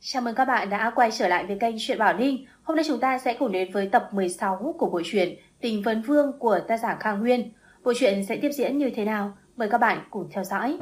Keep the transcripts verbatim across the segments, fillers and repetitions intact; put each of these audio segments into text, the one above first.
Chào mừng các bạn đã quay trở lại với kênh Truyện Bảo Linh. Hôm nay chúng ta sẽ cùng đến với tập mười sáu của bộ truyện Tình Vấn Vương của tác giả Khang Nguyên. Bộ truyện sẽ tiếp diễn như thế nào? Mời các bạn cùng theo dõi.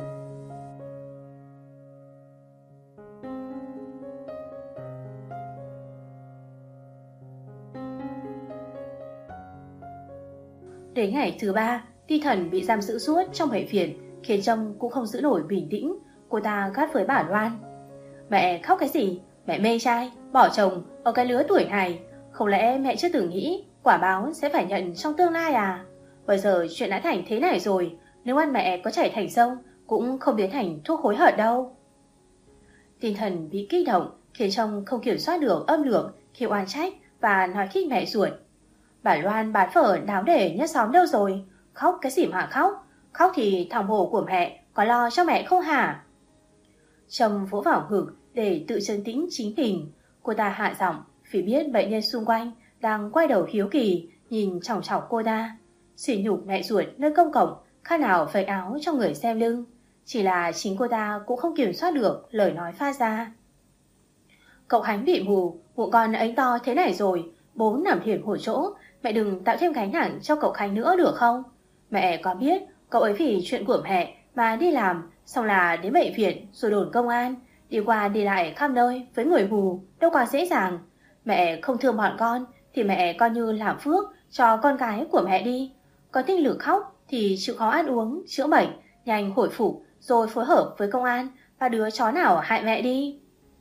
Đến ngày thứ ba, Ti Thần bị giam giữ suốt trong bệnh viện, khiến Trâm cũng không giữ nổi bình tĩnh. Cô ta gắt với bà Loan: "Mẹ khóc cái gì? Mẹ mê trai, bỏ chồng ở cái lứa tuổi này. Không lẽ mẹ chưa từng nghĩ quả báo sẽ phải nhận trong tương lai à? Bây giờ chuyện đã thành thế này rồi, nếu ăn mẹ có chảy thành sông cũng không biến thành thuốc hối hận đâu." Tinh thần bị kích động khiến Trâm không kiểm soát được âm lượng khi oan trách và nói khích mẹ ruột: "Bà Loan bán phở đáo để nhất xóm đâu rồi? Khóc cái gì mà khóc? Khóc thì thằng bồ của mẹ có lo cho mẹ không hả?" Trâm vỗ vào ngực để tự trấn tĩnh chính mình. Cô ta hạ giọng vì biết bệnh nhân xung quanh đang quay đầu hiếu kỳ nhìn chòng chọc cô ta. Sỉ nhục mẹ ruột nơi công cộng khác nào vạch áo cho người xem lưng. Chỉ là chính cô ta cũng không kiểm soát được lời nói phát ra. "Cậu Khánh bị mù, bụng con ấy to thế này rồi, bố nằm thiệt một chỗ, mẹ đừng tạo thêm gánh nặng cho cậu Khánh nữa được không? Mẹ có biết cậu ấy vì chuyện của mẹ mà đi làm, xong là đến bệnh viện rồi đồn công an, đi qua đi lại khắp nơi với người mù đâu có dễ dàng. Mẹ không thương bọn con thì mẹ coi như làm phước cho con cái của mẹ đi. Có tinh lực khóc thì chịu khó ăn uống, chữa bệnh, nhanh hồi phục rồi phối hợp với công an và đứa chó nào hại mẹ đi."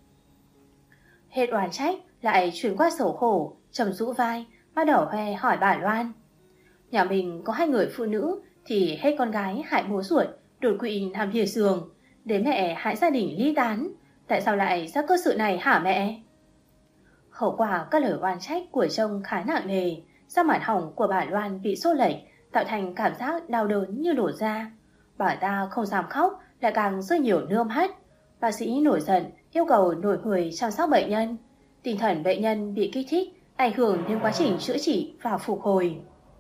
Hết oán trách lại chuyển qua xấu hổ, trầm rũ vai, bắt đầu hoe hỏi bà Loan: "Nhà mình có hai người phụ nữ thì hết con gái hại bố ruột, đột quỵ nằm liệt giường, đến mẹ hại gia đình ly tán. Tại sao lại ra cơ sự này hả mẹ?" Hậu quả các lời oan trách của Trông khá nặng nề, da mặt hỏng của bà Loan bị xô lệch, tạo thành cảm giác đau đớn như đổ ra. Bà ta không dám khóc, lại càng rơi nhiều nước mắt. Bác sĩ nổi giận yêu cầu đổi người chăm sóc bệnh nhân. Tinh thần bệnh nhân bị kích thích, ảnh hưởng đến quá trình chữa trị và phục hồi.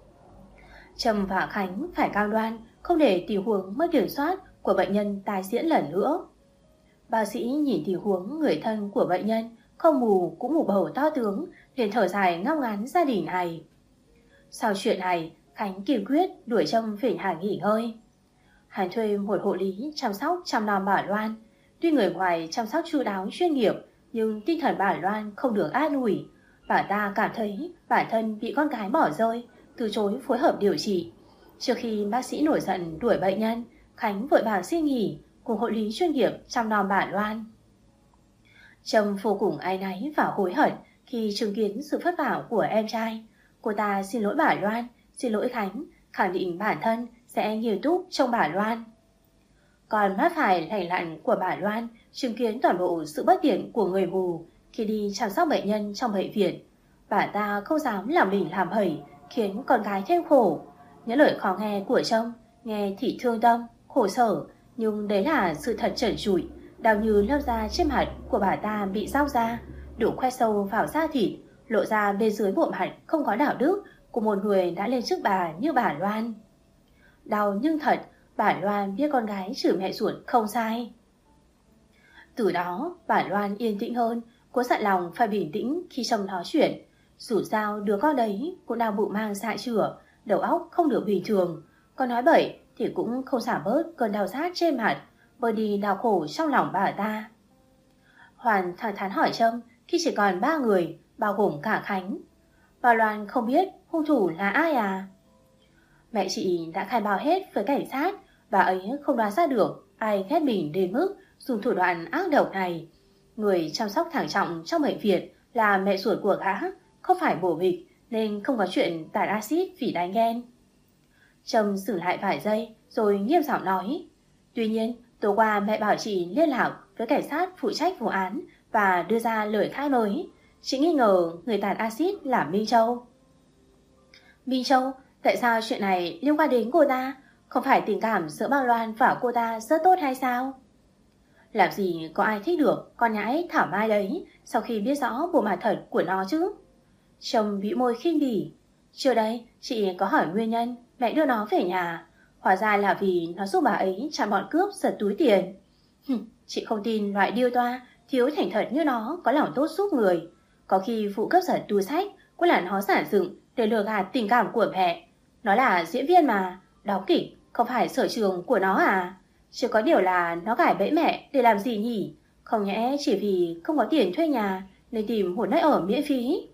Trâm và Khánh phải cam đoan không để tình huống mất kiểm soát của bệnh nhân tái diễn lần nữa. Bác sĩ nhìn tình huống người thân của bệnh nhân không mù cũng mù bầu to tướng, liền thở dài ngao ngán gia đình này. Sau chuyện này, Khánh kiên quyết đuổi Trâm về nhà nghỉ ngơi. Hắn thuê một hộ lý chăm sóc chăm nom bà Loan. Tuy người ngoài chăm sóc chu đáo chuyên nghiệp, nhưng tinh thần bà Loan không được an ủi. Bà ta cảm thấy bản thân bị con gái bỏ rơi, từ chối phối hợp điều trị. Trước khi bác sĩ nổi giận đuổi bệnh nhân, Khánh vội vàng xin nghỉ cùng hộ lý chuyên nghiệp chăm nom bà Loan. Trâm vô cùng áy náy và hối hận khi chứng kiến sự vất vả của em trai. Cô ta xin lỗi bà Loan, xin lỗi Khánh, khẳng định bản thân sẽ nghiêm túc trông bà Loan. Còn mắt phải lành lặn của bà Loan chứng kiến toàn bộ sự bất tiện của người mù khi đi chăm sóc bệnh nhân trong bệnh viện. Bà ta không dám làm lỉnh làm hẩy, khiến con gái thêm khổ. Những lời khó nghe của Trâm nghe thì thương tâm, khổ sở, nhưng đấy là sự thật trần trụi. Đau như lớp da trên mặt của bà ta bị rao ra, đủ khoét sâu vào da thịt, lộ ra bên dưới bộ mặt không có đạo đức của một người đã lên trước bà như bà Loan. Đau nhưng thật, bà Loan biết con gái chửi mẹ ruột không sai. Từ đó, bà Loan yên tĩnh hơn, cố dặn lòng phải bình tĩnh khi Trâm nói chuyện. Dù sao đứa con đấy cũng đang bụng mang dạ chửa, đầu óc không được bình thường. Còn nói bậy thì cũng không giảm bớt cơn đau rát trên mặt, bơi đi đau khổ trong lòng bà ta. Hoàn thẳng thắn hỏi Trâm khi chỉ còn ba người, bao gồm cả Khánh: "Bà Loan không biết hung thủ là ai à?" Mẹ chị đã khai báo hết với cảnh sát, bà ấy không đoán ra được ai ghét mình đến mức dùng thủ đoạn ác độc này. Người chăm sóc thẳng trọng trong bệnh viện là mẹ ruột của gã, không phải bổ bịch nên không có chuyện tạt axit vì đánh ghen. Trâm dừng lại vài giây rồi nghiêm giọng nói: "Tuy nhiên, tối qua mẹ bảo chị liên lạc với cảnh sát phụ trách vụ án và đưa ra lời khai mới. Chị nghi ngờ người tạt axit là Minh Châu." "Minh Châu? Tại sao chuyện này liên quan đến cô ta? Không phải tình cảm giữa bà Loan và cô ta rất tốt hay sao?" "Làm gì có ai thích được con nhãi thảo mai đấy sau khi biết rõ bộ mặt thật của nó chứ?" Trâm bĩu môi khinh bỉ: "Trước đây chị có hỏi nguyên nhân mẹ đưa nó về nhà, hóa ra là vì nó giúp bà ấy chặn bọn cướp giật túi tiền. Hừm, chị không tin loại điêu toa Thiếu thành thật như nó có lòng tốt giúp người. Có khi vụ cướp giật túi sách cũng là nó sản dựng để lừa gạt tình cảm của mẹ. Nó là diễn viên mà, đóng kịch không phải sở trường của nó à? Chỉ có điều là nó gài bẫy mẹ để làm gì nhỉ? Không nhẽ chỉ vì không có tiền thuê nhà nên tìm một nơi ở miễn phí.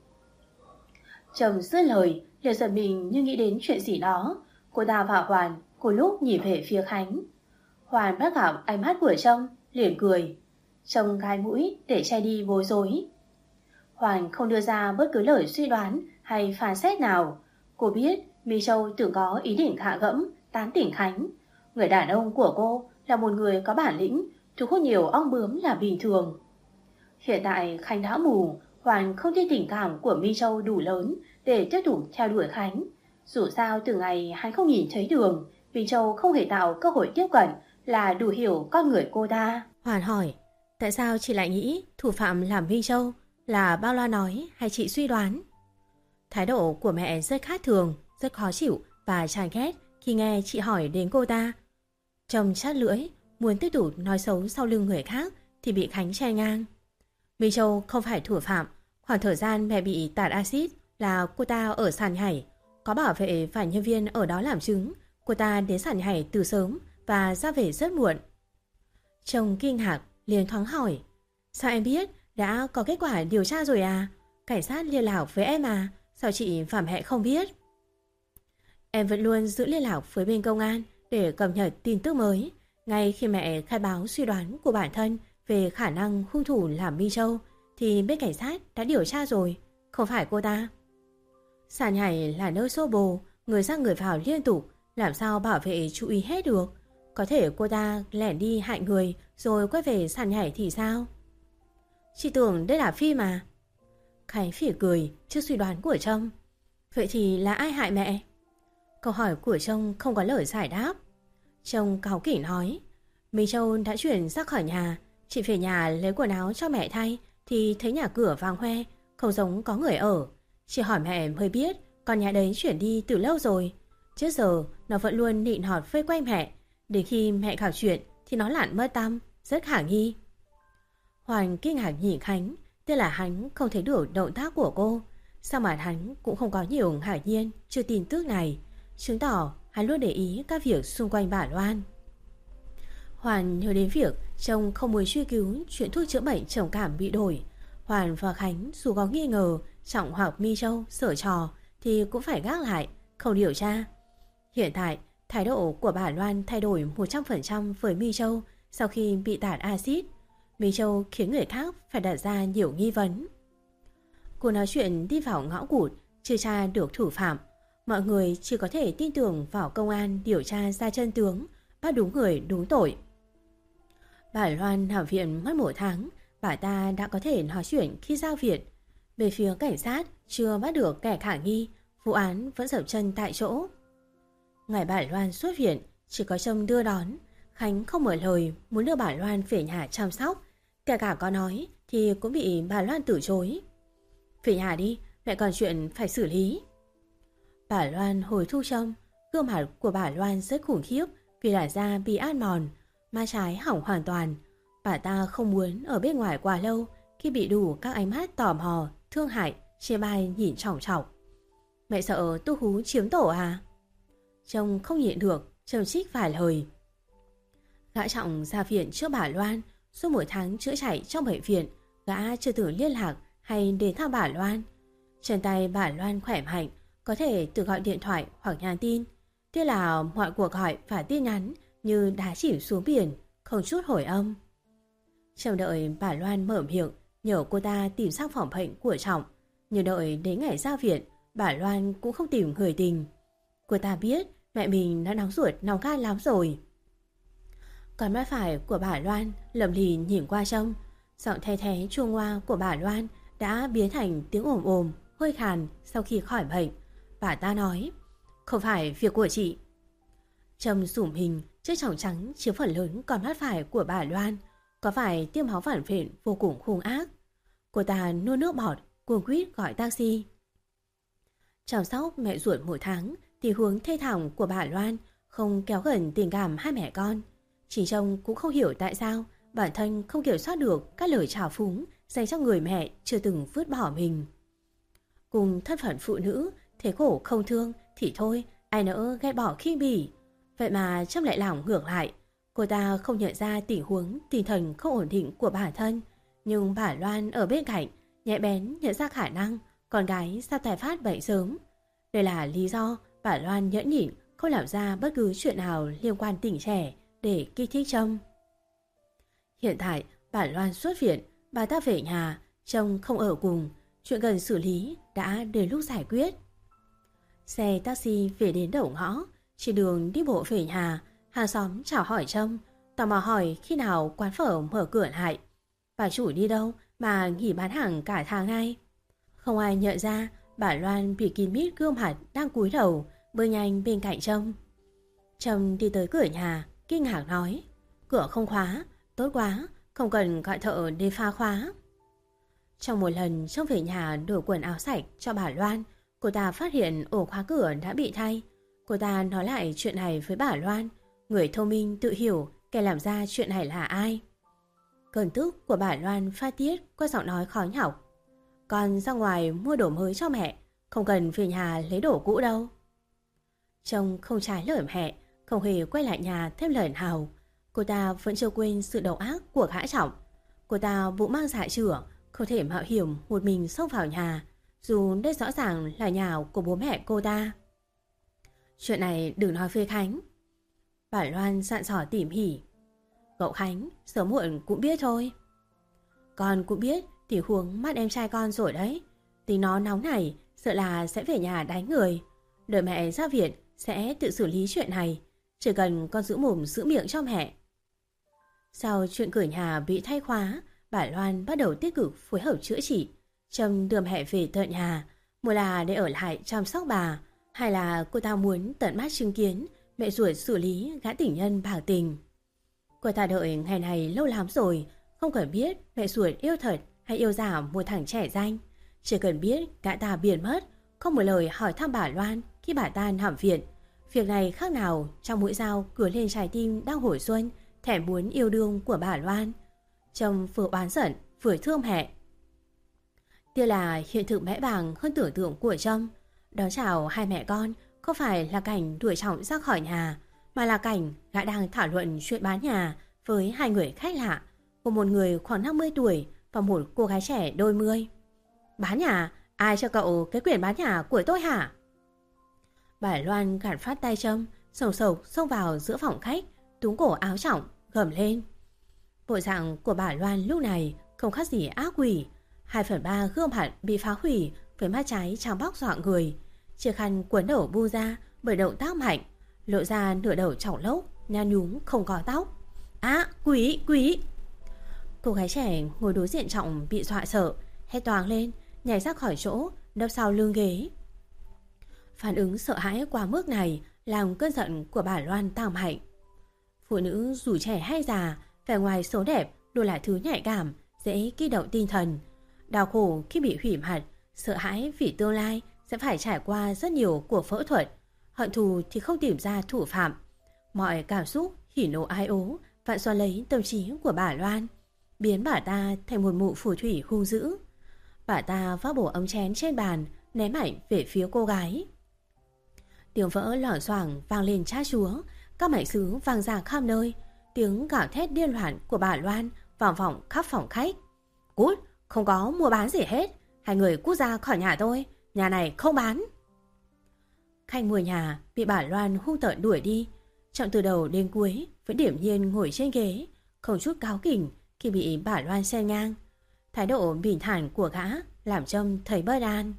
Chồng dứt lời, liền giật mình như nghĩ đến chuyện gì đó. Cô ta và Hoàn cùng lúc nhìn về phía Khánh. Hoàn bắt gặp ánh mắt của chồng, liền cười. Chồng gai mũi để che đi bối rối. Hoàn không đưa ra bất cứ lời suy đoán hay phán xét nào. Cô biết My Châu tưởng có ý định hạ gẫm, tán tỉnh Khánh. Người đàn ông của cô là một người có bản lĩnh, thu hút nhiều ong bướm là bình thường. Hiện tại Khánh đã mù, Hoàn không tin tình cảm của My Châu đủ lớn để tiếp tục theo đuổi Khánh. Dù sao từ ngày hắn không nhìn thấy đường, My Châu không hề tạo cơ hội tiếp cận là đủ hiểu con người cô ta. Hoàn hỏi, tại sao chị lại nghĩ thủ phạm là My Châu? Là Bao Loa nói hay chị suy đoán? Thái độ của mẹ rất khác thường, rất khó chịu và chán ghét khi nghe chị hỏi đến cô ta. Chồng chát lưỡi, muốn tiếp tục nói xấu sau lưng người khác thì bị Khánh che ngang. My Châu không phải thủ phạm. Khoảng thời gian mẹ bị tạt axit là cô ta ở sàn nhảy. Có bảo vệ và nhân viên ở đó làm chứng. Cô ta đến sàn nhảy từ sớm và ra về rất muộn. Chồng kinh ngạc liền thoáng hỏi, sao em biết? Đã có kết quả điều tra rồi à? Cảnh sát liên lạc với em à? Sao chị và mẹ không biết? Em vẫn luôn giữ liên lạc với bên công an để cập nhật tin tức mới. Ngay khi mẹ khai báo suy đoán của bản thân về khả năng hung thủ là My Châu thì bên cảnh sát đã điều tra rồi, không phải cô ta. Sàn nhảy là nơi xô bồ, người ra người vào liên tục, làm sao bảo vệ chú ý hết được? Có thể cô ta lẻn đi hại người rồi quay về sàn nhảy thì sao? Chị tưởng đây là phim mà. Khánh phỉ cười trước suy đoán của Trông. Vậy thì là ai hại mẹ? Câu hỏi của Trông không có lời giải đáp. Trông cáu kỉnh nói, My Châu đã chuyển ra khỏi nhà. Chị về nhà lấy quần áo cho mẹ thay thì thấy nhà cửa vàng hoe, không giống có người ở. Chị hỏi mẹ mới biết con nhà đấy chuyển đi từ lâu rồi. Trước giờ nó vẫn luôn nịnh hót vây quanh mẹ. Đến khi mẹ gặp chuyện thì nó lặn mất tăm, rất khả nghi. Hoàn kinh ngạc nhìn Khánh, tức là hắn không thấy được động tác của cô. Sao mà hắn cũng không có nhiều ngạc nhiên trước tin tức này, chứng tỏ hắn luôn để ý các việc xung quanh bà Loan. Hoàn nhớ đến việc chồng không muốn truy cứu chuyện thuốc chữa bệnh trầm cảm bị đổi. Hoàn và Khánh dù có nghi ngờ Trọng hoặc My Châu sở trò thì cũng phải gác lại, không điều tra. Hiện tại, thái độ của bà Loan thay đổi một trăm phần trăm với My Châu sau khi bị tạt axit. My Châu khiến người khác phải đặt ra nhiều nghi vấn. Cô nói chuyện đi vào ngõ cụt, chưa tra được thủ phạm. Mọi người chỉ có thể tin tưởng vào công an điều tra ra chân tướng, bắt đúng người đúng tội. Bà Loan nằm viện mất một tháng, bà ta đã có thể nói chuyện khi ra viện. Về phía cảnh sát chưa bắt được kẻ khả nghi, vụ án vẫn dậm chân tại chỗ. Ngày bà Loan xuất viện, chỉ có Trâm đưa đón. Khánh không mở lời muốn đưa bà Loan về nhà chăm sóc. Kể cả có nói thì cũng bị bà Loan từ chối. Về nhà đi, mẹ còn chuyện phải xử lý. Bà Loan hồi thu Trâm. Gương mặt của bà Loan rất khủng khiếp vì làn da bị ăn mòn, má trái hỏng hoàn toàn. Bà ta không muốn ở bên ngoài quá lâu khi bị đủ các ánh mắt tò mò, thương hại, chê bai nhìn chòng chọc. Mẹ sợ Tu Hú chiếm tổ à? Trông không nhịn được, Trâm trích vài lời. Gã Trọng ra viện trước bà Loan. Suốt một tháng chữa chạy trong bệnh viện, gã chưa từng liên lạc hay đến thăm bà Loan. Trên tay bà Loan khỏe mạnh, có thể tự gọi điện thoại hoặc nhắn tin. Tiếc là mọi cuộc gọi và tin nhắn như đá chìm xuống biển, không chút hồi âm. Chờ đợi bà Loan mở miệng nhờ cô ta tìm sang phòng bệnh của Trọng. Nhưng đợi đến ngày ra viện, bà Loan cũng không tìm người tình. Cô ta biết mẹ mình đã nóng ruột nóng gan lắm rồi. Còn mắt phải của bà Loan lầm lì nhìn qua Trâm. Giọng the thé chua ngoa của bà Loan đã biến thành tiếng ồm ồm, hơi khàn sau khi khỏi bệnh. Bà ta nói, không phải việc của chị. Trâm rủm hình chiếc tròng trắng chiếm phần lớn con mắt phải của bà Loan, có phải tiêm máu phản vệ vô cùng hung ác. Cô ta nuốt nước bọt, cuống quýt gọi taxi. Chăm sóc mẹ ruột một tháng thì hướng thê thảm của bà Loan không kéo gần tình cảm hai mẹ con. Chỉ Trông cũng không hiểu tại sao bản thân không kiểm soát được các lời trào phúng dành cho người mẹ chưa từng vứt bỏ mình. Cùng thân phận phụ nữ, thế khổ không thương thì thôi, ai nỡ ghét bỏ khinh bỉ. Vậy mà Trâm lại làm ngược lại. Cô ta không nhận ra tình huống tinh thần không ổn định của bản thân, nhưng bà Loan ở bên cạnh nhạy bén nhận ra khả năng con gái sắp tái phát bệnh sớm. Đây là lý do bà Loan nhẫn nhịn không làm ra bất cứ chuyện nào liên quan tỉnh trẻ để kích thích Trâm. Hiện tại bà Loan xuất viện, bà ta về nhà, Trâm không ở cùng, chuyện cần xử lý đã đến lúc giải quyết. Xe taxi về đến đầu ngõ, trên đường đi bộ về nhà, hàng xóm chào hỏi Trâm, tò mò hỏi khi nào quán phở mở cửa lại. Bà chủ đi đâu mà nghỉ bán hàng cả tháng nay? Không ai nhận ra bà Loan bị kín mít gương mặt đang cúi đầu bơi nhanh bên cạnh Trâm. Trâm đi tới cửa nhà, kinh ngạc nói: cửa không khóa, tốt quá, không cần gọi thợ đến phá khóa. Trong một lần Trâm về nhà đổi quần áo sạch cho bà Loan, cô ta phát hiện ổ khóa cửa đã bị thay. Cô ta nói lại chuyện này với bà Loan. Người thông minh tự hiểu kẻ làm ra chuyện này là ai. Cơn tức của bà Loan phát tiết qua giọng nói khó nhọc: con ra ngoài mua đồ mới cho mẹ, không cần về nhà lấy đồ cũ đâu. Trông không trái lời mẹ, không hề quay lại nhà thêm lời nào. Cô ta vẫn chưa quên sự độc ác của gã Trọng. Cô ta bụng mang dạ chửa, không thể mạo hiểm một mình xông vào nhà, dù đây rõ ràng là nhà của bố mẹ cô ta. Chuyện này đừng nói với Khánh. Bà Loan dặn dò tỉ mỉ. Cậu Khánh sớm muộn cũng biết thôi. Con cũng biết tình huống mắt em trai con rồi đấy. Tính nó nóng này, sợ là sẽ về nhà đánh người. Đợi mẹ ra viện sẽ tự xử lý chuyện này. Chỉ cần con giữ mồm giữ miệng cho mẹ. Sau chuyện cửa nhà bị thay khóa, bà Loan bắt đầu tích cực phối hợp chữa trị. Trâm đưa mẹ về tận nhà, một là để ở lại chăm sóc bà, hay là cô ta muốn tận mắt chứng kiến mẹ ruột xử lý gã tình nhân bạc tình. Cô ta đợi ngày này lâu lắm rồi, không cần biết mẹ ruột yêu thật hay yêu giả một thằng trẻ danh. Chỉ cần biết gã ta biến mất, không một lời hỏi thăm bà Loan khi bà ta nằm viện. Việc này khác nào trong mũi dao cứa lên trái tim đang hồi xuân, thèm muốn yêu đương của bà Loan. Trâm vừa oán giận vừa thương mẹ. Tiếc là hiện thực mẽ bàng hơn tưởng tượng của Trâm. Đón chào hai mẹ con không phải là cảnh đuổi Trọng ra khỏi nhà, mà là cảnh gã đang thảo luận chuyện bán nhà với hai người khách lạ, của một người khoảng năm mươi tuổi và một cô gái trẻ đôi mươi. Bán nhà? Ai cho cậu cái quyền bán nhà của tôi hả? Bà Loan gạt phát tay Trâm, sầu sầu xông vào giữa phòng khách, túm cổ áo Trọng, gầm lên. Bộ dạng của bà Loan lúc này không khác gì ác quỷ. Hai phần ba gương mặt bị phá hủy với mắt trái trắng bóc dọa người. Chiếc khăn quấn đầu bu ra bởi động tác mạnh, lộ ra nửa đầu trỏng lốc, nhăn nhúm không có tóc. Á, quỷ, quỷ! Cô gái trẻ ngồi đối diện Trọng bị dọa sợ, hét toáng lên, nhảy ra khỏi chỗ, đập sau lưng ghế. Phản ứng sợ hãi quá mức này làm cơn giận của bà Loan tăng mạnh. Phụ nữ dù trẻ hay già, vẻ ngoài xấu đẹp luôn là thứ nhạy cảm, dễ kích động tinh thần. Đau khổ khi bị hủy mặt, sợ hãi vì tương lai sẽ phải trải qua rất nhiều cuộc phẫu thuật. Hận thù thì không tìm ra thủ phạm. Mọi cảm xúc hỉ nộ ái ố vặn xoắn lấy tâm trí của bà Loan, biến bà ta thành một mụ phù thủy hung dữ. Bà ta vác bổ ấm chén trên bàn, ném mạnh về phía cô gái. Tiếng vỡ loảng xoảng vang lên chát chúa, các mảnh sứ vang ra khắp nơi. Tiếng gào thét điên loạn của bà Loan vang vọng khắp phòng khách. Cút, không có mua bán gì hết. Hai người cút ra khỏi nhà tôi, nhà này không bán. Khách mua nhà bị bà Loan hung tợn đuổi đi. Trọng từ đầu đến cuối vẫn điểm nhiên ngồi trên ghế, không chút cáu kỉnh khi bị bà Loan xen ngang. Thái độ bình thản của gã làm Trâm thấy bất an.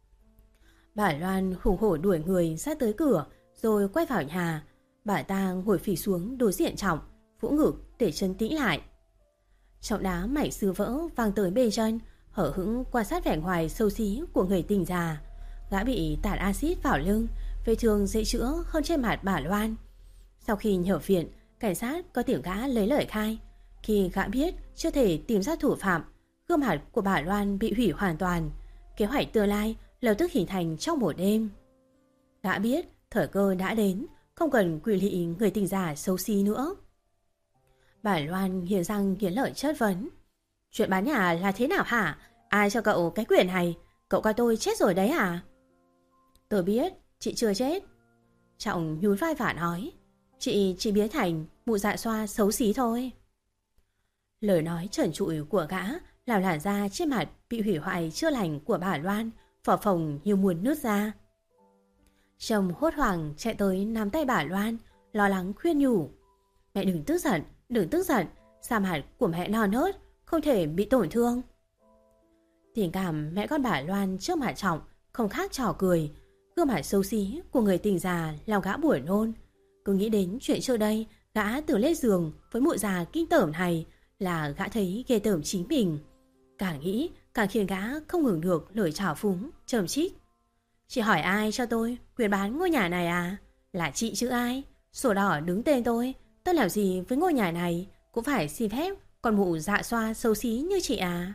Bà Loan hùng hổ đuổi người ra tới cửa rồi quay vào nhà. Bà ta ngồi phì xuống đối diện Trọng, vỗ ngực để chân tĩnh lại. Trọng đá mảnh sứ vỡ vang tới bề chân, hở hững quan sát vẻ ngoài xấu xí của người tình già. Gã bị tạt axit vào lưng, vết thương dễ chữa hơn trên mặt bà Loan. Sau khi nhập viện, cảnh sát có tìm gã lấy lời khai. Khi gã biết chưa thể tìm ra thủ phạm, gương mặt của bà Loan bị hủy hoàn toàn. Kế hoạch tương lai lập tức hình thành trong một đêm. Gã biết thời cơ đã đến, không cần quỳ lị người tình già xấu xí nữa. Bà Loan nghiến răng nghiến lợi chất vấn. Chuyện bán nhà là thế nào hả? Ai cho cậu cái quyền này? Cậu coi tôi chết rồi đấy à? Tôi biết, chị chưa chết. Trọng nhún vai vả nói. Chị chỉ biến thành mụ dạ xoa xấu xí thôi. Lời nói trần trụi của gã làm làn da trên mặt bị hủy hoại chưa lành của bà Loan phở phồng như muốn nứt ra. Chồng hốt hoảng chạy tới nắm tay bà Loan, lo lắng khuyên nhủ. Mẹ đừng tức giận, đừng tức giận, da mặt của mẹ non nớt, không thể bị tổn thương. Tình cảm mẹ con bà Loan trước mặt Trọng không khác trò cười. Gương mặt xấu xí của người tình già làm gã buồn nôn. Cứ nghĩ đến chuyện trước đây gã từ lên giường với mụ già kinh tởm này là gã thấy ghê tởm chính mình. Càng nghĩ càng khiến gã không ngừng được lời trào phúng, trầm trích. Chị hỏi ai cho tôi quyền bán ngôi nhà này à? Là chị chứ ai? Sổ đỏ đứng tên tôi. Tôi làm gì với ngôi nhà này cũng phải xin phép con mụ dạ xoa xấu xí như chị à?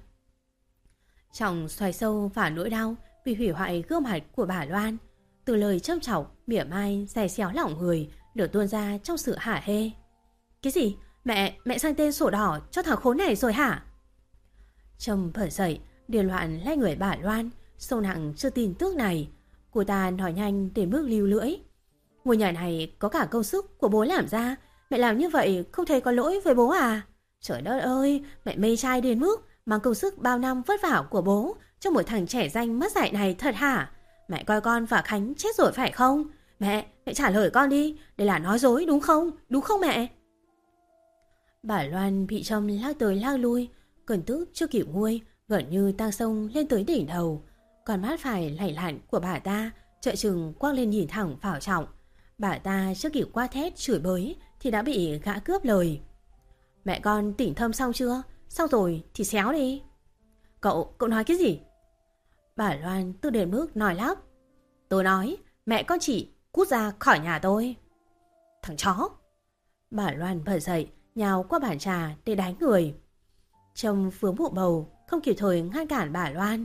Trọng xoay sâu vào nỗi đau vì hủy hoại gương mặt của bà Loan. Từ lời châm chọc, mỉa mai, dày xéo lòng người được tuôn ra trong sự hả hê. Cái gì? Mẹ, mẹ sang tên sổ đỏ cho thằng khốn này rồi hả? Trông phở dậy, điên loạn lay người bà Loan, sâu nặng chưa tin tức này. Cô ta nói nhanh đến mức lưu lưỡi. Ngôi nhà này có cả công sức của bố làm ra. Mẹ làm như vậy không thấy có lỗi với bố à? Trời đất ơi, mẹ mê trai đến mức mang công sức bao năm vất vả của bố cho một thằng trẻ danh mất dạy này thật hả? Mẹ coi con và Khánh chết rồi phải không? Mẹ, mẹ trả lời con đi. Đây là nói dối đúng không? Đúng không mẹ? Bà Loan bị Trâm lao tới lao lui. Cơn tức chưa kịp nguôi, gần như tang sông lên tới đỉnh đầu. Con mắt phải lạnh lạnh của bà ta trợn trừng quăng lên nhìn thẳng vào Trọng. Bà ta chưa kịp qua thét chửi bới thì đã bị gã cướp lời. Mẹ con tỉnh thâm xong chưa? Xong rồi thì xéo đi. Cậu, cậu nói cái gì? Bà Loan tức đến mức nói lắp. Tôi nói mẹ con chị cút ra khỏi nhà tôi. Thằng chó. Bà Loan bật dậy nhào qua bàn trà để đánh người. Trông vướng vụ bầu không kịp thời ngăn cản bà Loan.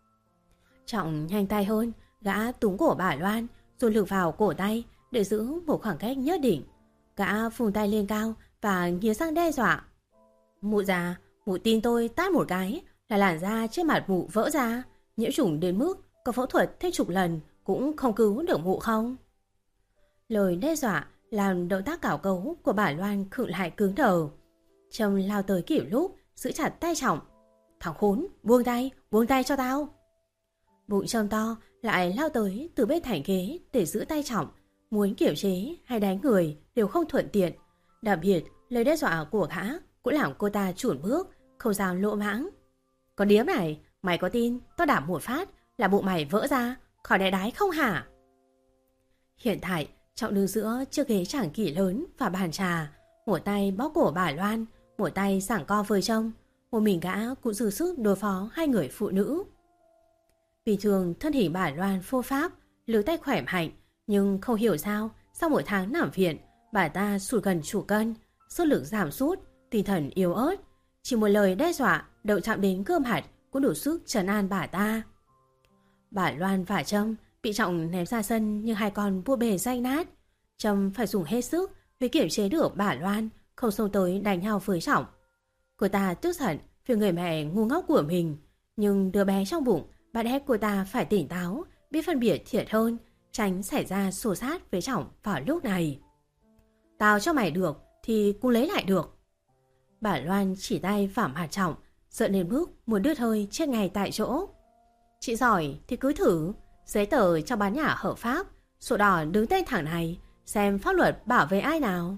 Trọng nhanh tay hơn, gã túm cổ bà Loan rồi lực vào cổ tay để giữ một khoảng cách nhất định. Gã phùng tay lên cao và nghiến răng đe dọa. Mụ già, mụ tin tôi tát một cái là làn da trên mặt mụ vỡ ra, nhiễm trùng đến mức có phẫu thuật thêm chục lần cũng không cứu được mụ không? Lời đe dọa làm động tác cào cấu của bà Loan khựng lại cứng đờ. Trông lao tới kịp lúc giữ chặt tay Trọng. Thằng khốn, buông tay, buông tay cho tao. Bụng Trông to lại lao tới từ bên thành ghế để giữ tay Trọng. Muốn kiểm chế hay đánh người đều không thuận tiện. Đặc biệt lời đe dọa của gã cũng làm cô ta chùn bước, không dám lỗ mãng. Con điếm này, mày có tin tao đạp một phát là bụng mày vỡ ra khỏi đáy đáy không hả? Hiện tại Trọng đứng giữa chiếc ghế chẳng kỷ lớn và bàn trà, một tay bóp cổ bà Loan, một tay giảng co với Trông, một mình gã cũng dư sức đối phó hai người phụ nữ. Bình thường thân hình bà Loan phô pháp, lưỡi tay khỏe mạnh, nhưng không hiểu sao sau một tháng nằm viện, bà ta sụt gần chục cân, sức lực giảm sút, tinh thần yếu ớt. Chỉ một lời đe dọa động chạm đến gương mặt cũng đủ sức trấn an bà ta. Bà Loan và Trâm bị Trọng ném ra sân như hai con búp bê rách nát. Trâm phải dùng hết sức mới kiểm chế được bà Loan không xông tới đánh nhau với Trọng. Cô ta tức giận vì người mẹ ngu ngốc của mình, nhưng đứa bé trong bụng bắt ép cô ta phải tỉnh táo, biết phân biệt thiệt hơn, tránh xảy ra xô xát với Trọng vào lúc này. Tao cho mày được thì cũng lấy lại được. Bà Loan chỉ tay vào mặt Trọng, giận đến mức muốn đứt hơi chết ngay tại chỗ. Chị giỏi thì cứ thử, giấy tờ cho bán nhà hợp pháp, sổ đỏ đứng tên thằng này, xem pháp luật bảo vệ ai nào.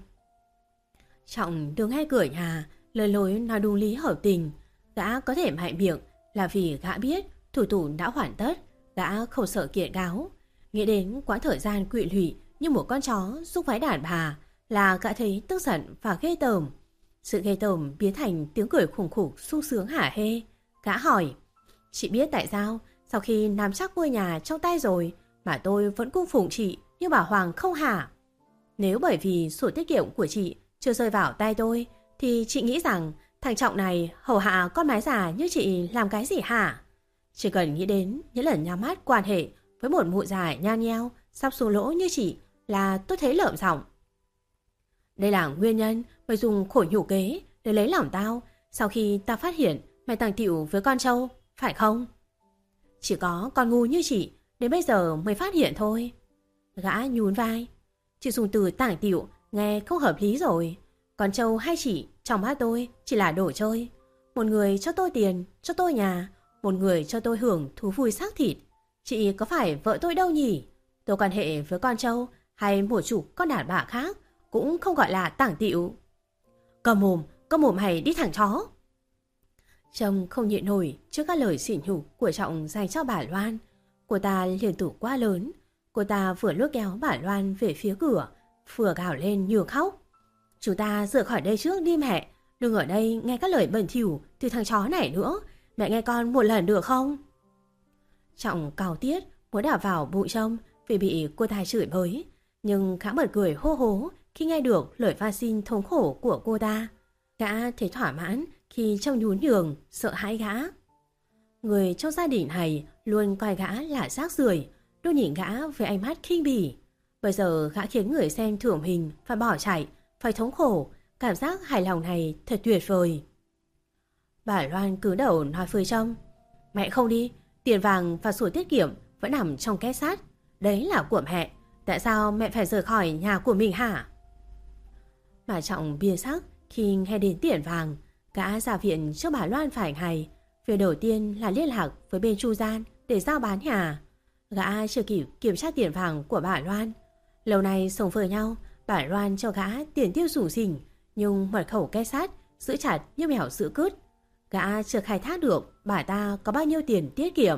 Trọng đứng ngay cửa nhà, lời lối nói đúng lý hợp tình. Gã có thể mạnh miệng là vì gã biết thủ tục đã hoàn tất, gã không sợ kiện cáo. Nghĩ đến quãng thời gian quỵ lụy như một con chó xúc váy đàn bà là gã thấy tức giận và ghê tởm. Sự ghê tởm biến thành tiếng cười khủng khủng sung sướng hả hê. Gã hỏi, chị biết tại sao sau khi nắm chắc ngôi nhà trong tay rồi mà tôi vẫn cung phụng chị như bà Hoàng không hả? Nếu bởi vì sổ tiết kiệm của chị chưa rơi vào tay tôi thì chị nghĩ rằng thằng Trọng này hầu hạ con mái già như chị làm cái gì hả? Chỉ cần nghĩ đến những lần nhắm mắt quan hệ với một mụ già nhăn nheo sắp xuống lỗ như chị là tôi thấy lợm giọng. Đây là nguyên nhân mày dùng khổ nhục kế để lấy lòng tao sau khi tao phát hiện mày tàng tiệu với con trâu, phải không? Chỉ có con ngu như chị đến bây giờ mới phát hiện thôi. Gã nhún vai. Chị dùng từ tàng tiệu nghe không hợp lý rồi. Con trâu hay chị trong mắt tôi chỉ là đồ chơi. Một người cho tôi tiền, cho tôi nhà, một người cho tôi hưởng thú vui xác thịt. Chị có phải vợ tôi đâu nhỉ? Tôi quan hệ với con trâu hay một chủ con đàn bà khác cũng không gọi là tàng tiệu. Cầm mồm, cầm mồm mày đi thẳng chó. Trông không nhịn nổi trước các lời sỉ nhục của Trọng dành cho bà Loan. Cô ta liên tục quá lớn. Cô ta vừa lôi kéo bà Loan về phía cửa, vừa gào lên như khóc. Chúng ta rời khỏi đây trước đi mẹ. Đừng ở đây nghe các lời bẩn thỉu từ thằng chó này nữa. Mẹ nghe con một lần được không? Trọng cào tiết muốn đảo vào bụi trông vì bị cô ta chửi bới, nhưng khá bật cười hô hố khi nghe được lời van xin thống khổ của cô ta. Gã thấy thỏa mãn khi trông nhún nhường, sợ hãi gã. Người trong gia đình này luôn coi gã là rác rưởi, luôn nhìn gã với ánh mắt khinh bỉ. Bây giờ gã khiến người xem thưởng hình phải bỏ chạy, phải thống khổ. Cảm giác hài lòng này thật tuyệt vời. Bà Loan cứ đầu nói với Trông: Mẹ không đi, tiền vàng và sổ tiết kiệm vẫn nằm trong két sắt. Đấy là của mẹ. Tại sao mẹ phải rời khỏi nhà của mình hả? Bà Trọng bia sắc khi nghe đến tiền vàng. Gã ra viện cho bà Loan phải ngày. Việc đầu tiên là liên lạc với bên trung gian để giao bán nhà. Gã chưa kịp kiểm tra tiền vàng của bà Loan. Lâu nay sống với nhau, bà Loan cho gã tiền tiêu rủng rỉnh, nhưng mật khẩu két sắt giữ chặt như mèo giữ cứt. Gã chưa khai thác được bà ta có bao nhiêu tiền tiết kiệm.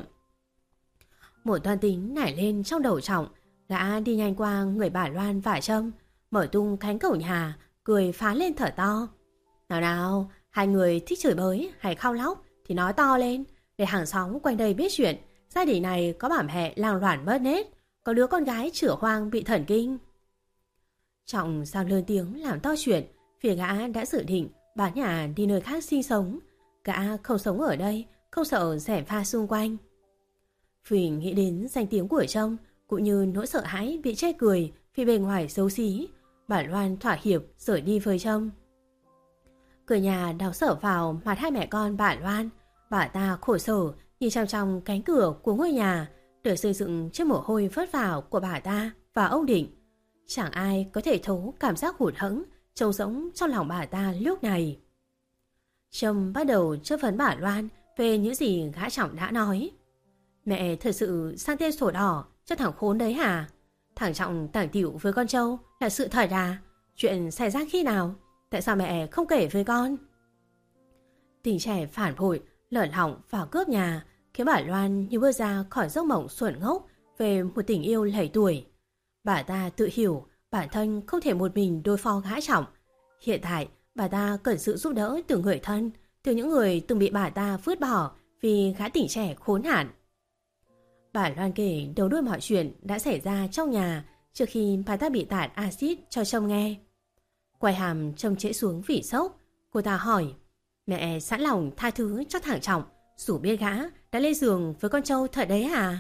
Một toan tính nảy lên trong đầu Trọng. Gã đi nhanh qua người bà Loan và Trâm, mở tung cánh cổng nhà, cười phá lên thở to. Nào nào, hai người thích chửi bới hay khao lóc thì nói to lên, để hàng xóm quanh đây biết chuyện gia đình này có bà mẹ làng loạn mất nết, có đứa con gái chửa hoang bị thần kinh. Trọng sao lớn tiếng làm to chuyện, vì gã đã dự định bán nhà đi nơi khác sinh sống. Gã không sống ở đây, không sợ rẻ pha xung quanh. Vì nghĩ đến danh tiếng của Trông, cũng như nỗi sợ hãi bị chê cười vì bề ngoài xấu xí, bà Loan thỏa hiệp rời đi với Trông. Cửa nhà đóng sở vào mặt hai mẹ con bà Loan. Bà ta khổ sở nhìn chăm chăm cánh cửa của ngôi nhà được xây dựng trên mồ hôi vất vả của bà ta và ông Định. Chẳng ai có thể thấu cảm giác hụt hẫng trống rỗng trong lòng bà ta lúc này. Trâm bắt đầu chất vấn bà Loan về những gì gã Trọng đã nói. Mẹ thật sự sang tên sổ đỏ cho thằng khốn đấy hả? Thằng Trọng tàng tiệu với con trâu là sự thật à? Chuyện xảy ra khi nào? Tại sao mẹ không kể với con? Tình trẻ phản bội, lởn hỏng và cướp nhà khiến bà Loan như bước ra khỏi giấc mộng xuẩn ngốc về một tình yêu lầy tuổi. Bà ta tự hiểu bản thân không thể một mình đối phó gã Trọng. Hiện tại bà ta cần sự giúp đỡ từ người thân, từ những người từng bị bà ta vứt bỏ vì gã tỉnh trẻ khốn nạn. Bà Loan kể đầu đuôi mọi chuyện đã xảy ra trong nhà trước khi bà ta bị tạt axit cho Trông nghe. Quay hàm Trông trễ xuống vì sốc. Cô ta hỏi: Mẹ sẵn lòng tha thứ cho thằng Trọng dù biết gã đã lên giường với con trâu thật đấy à?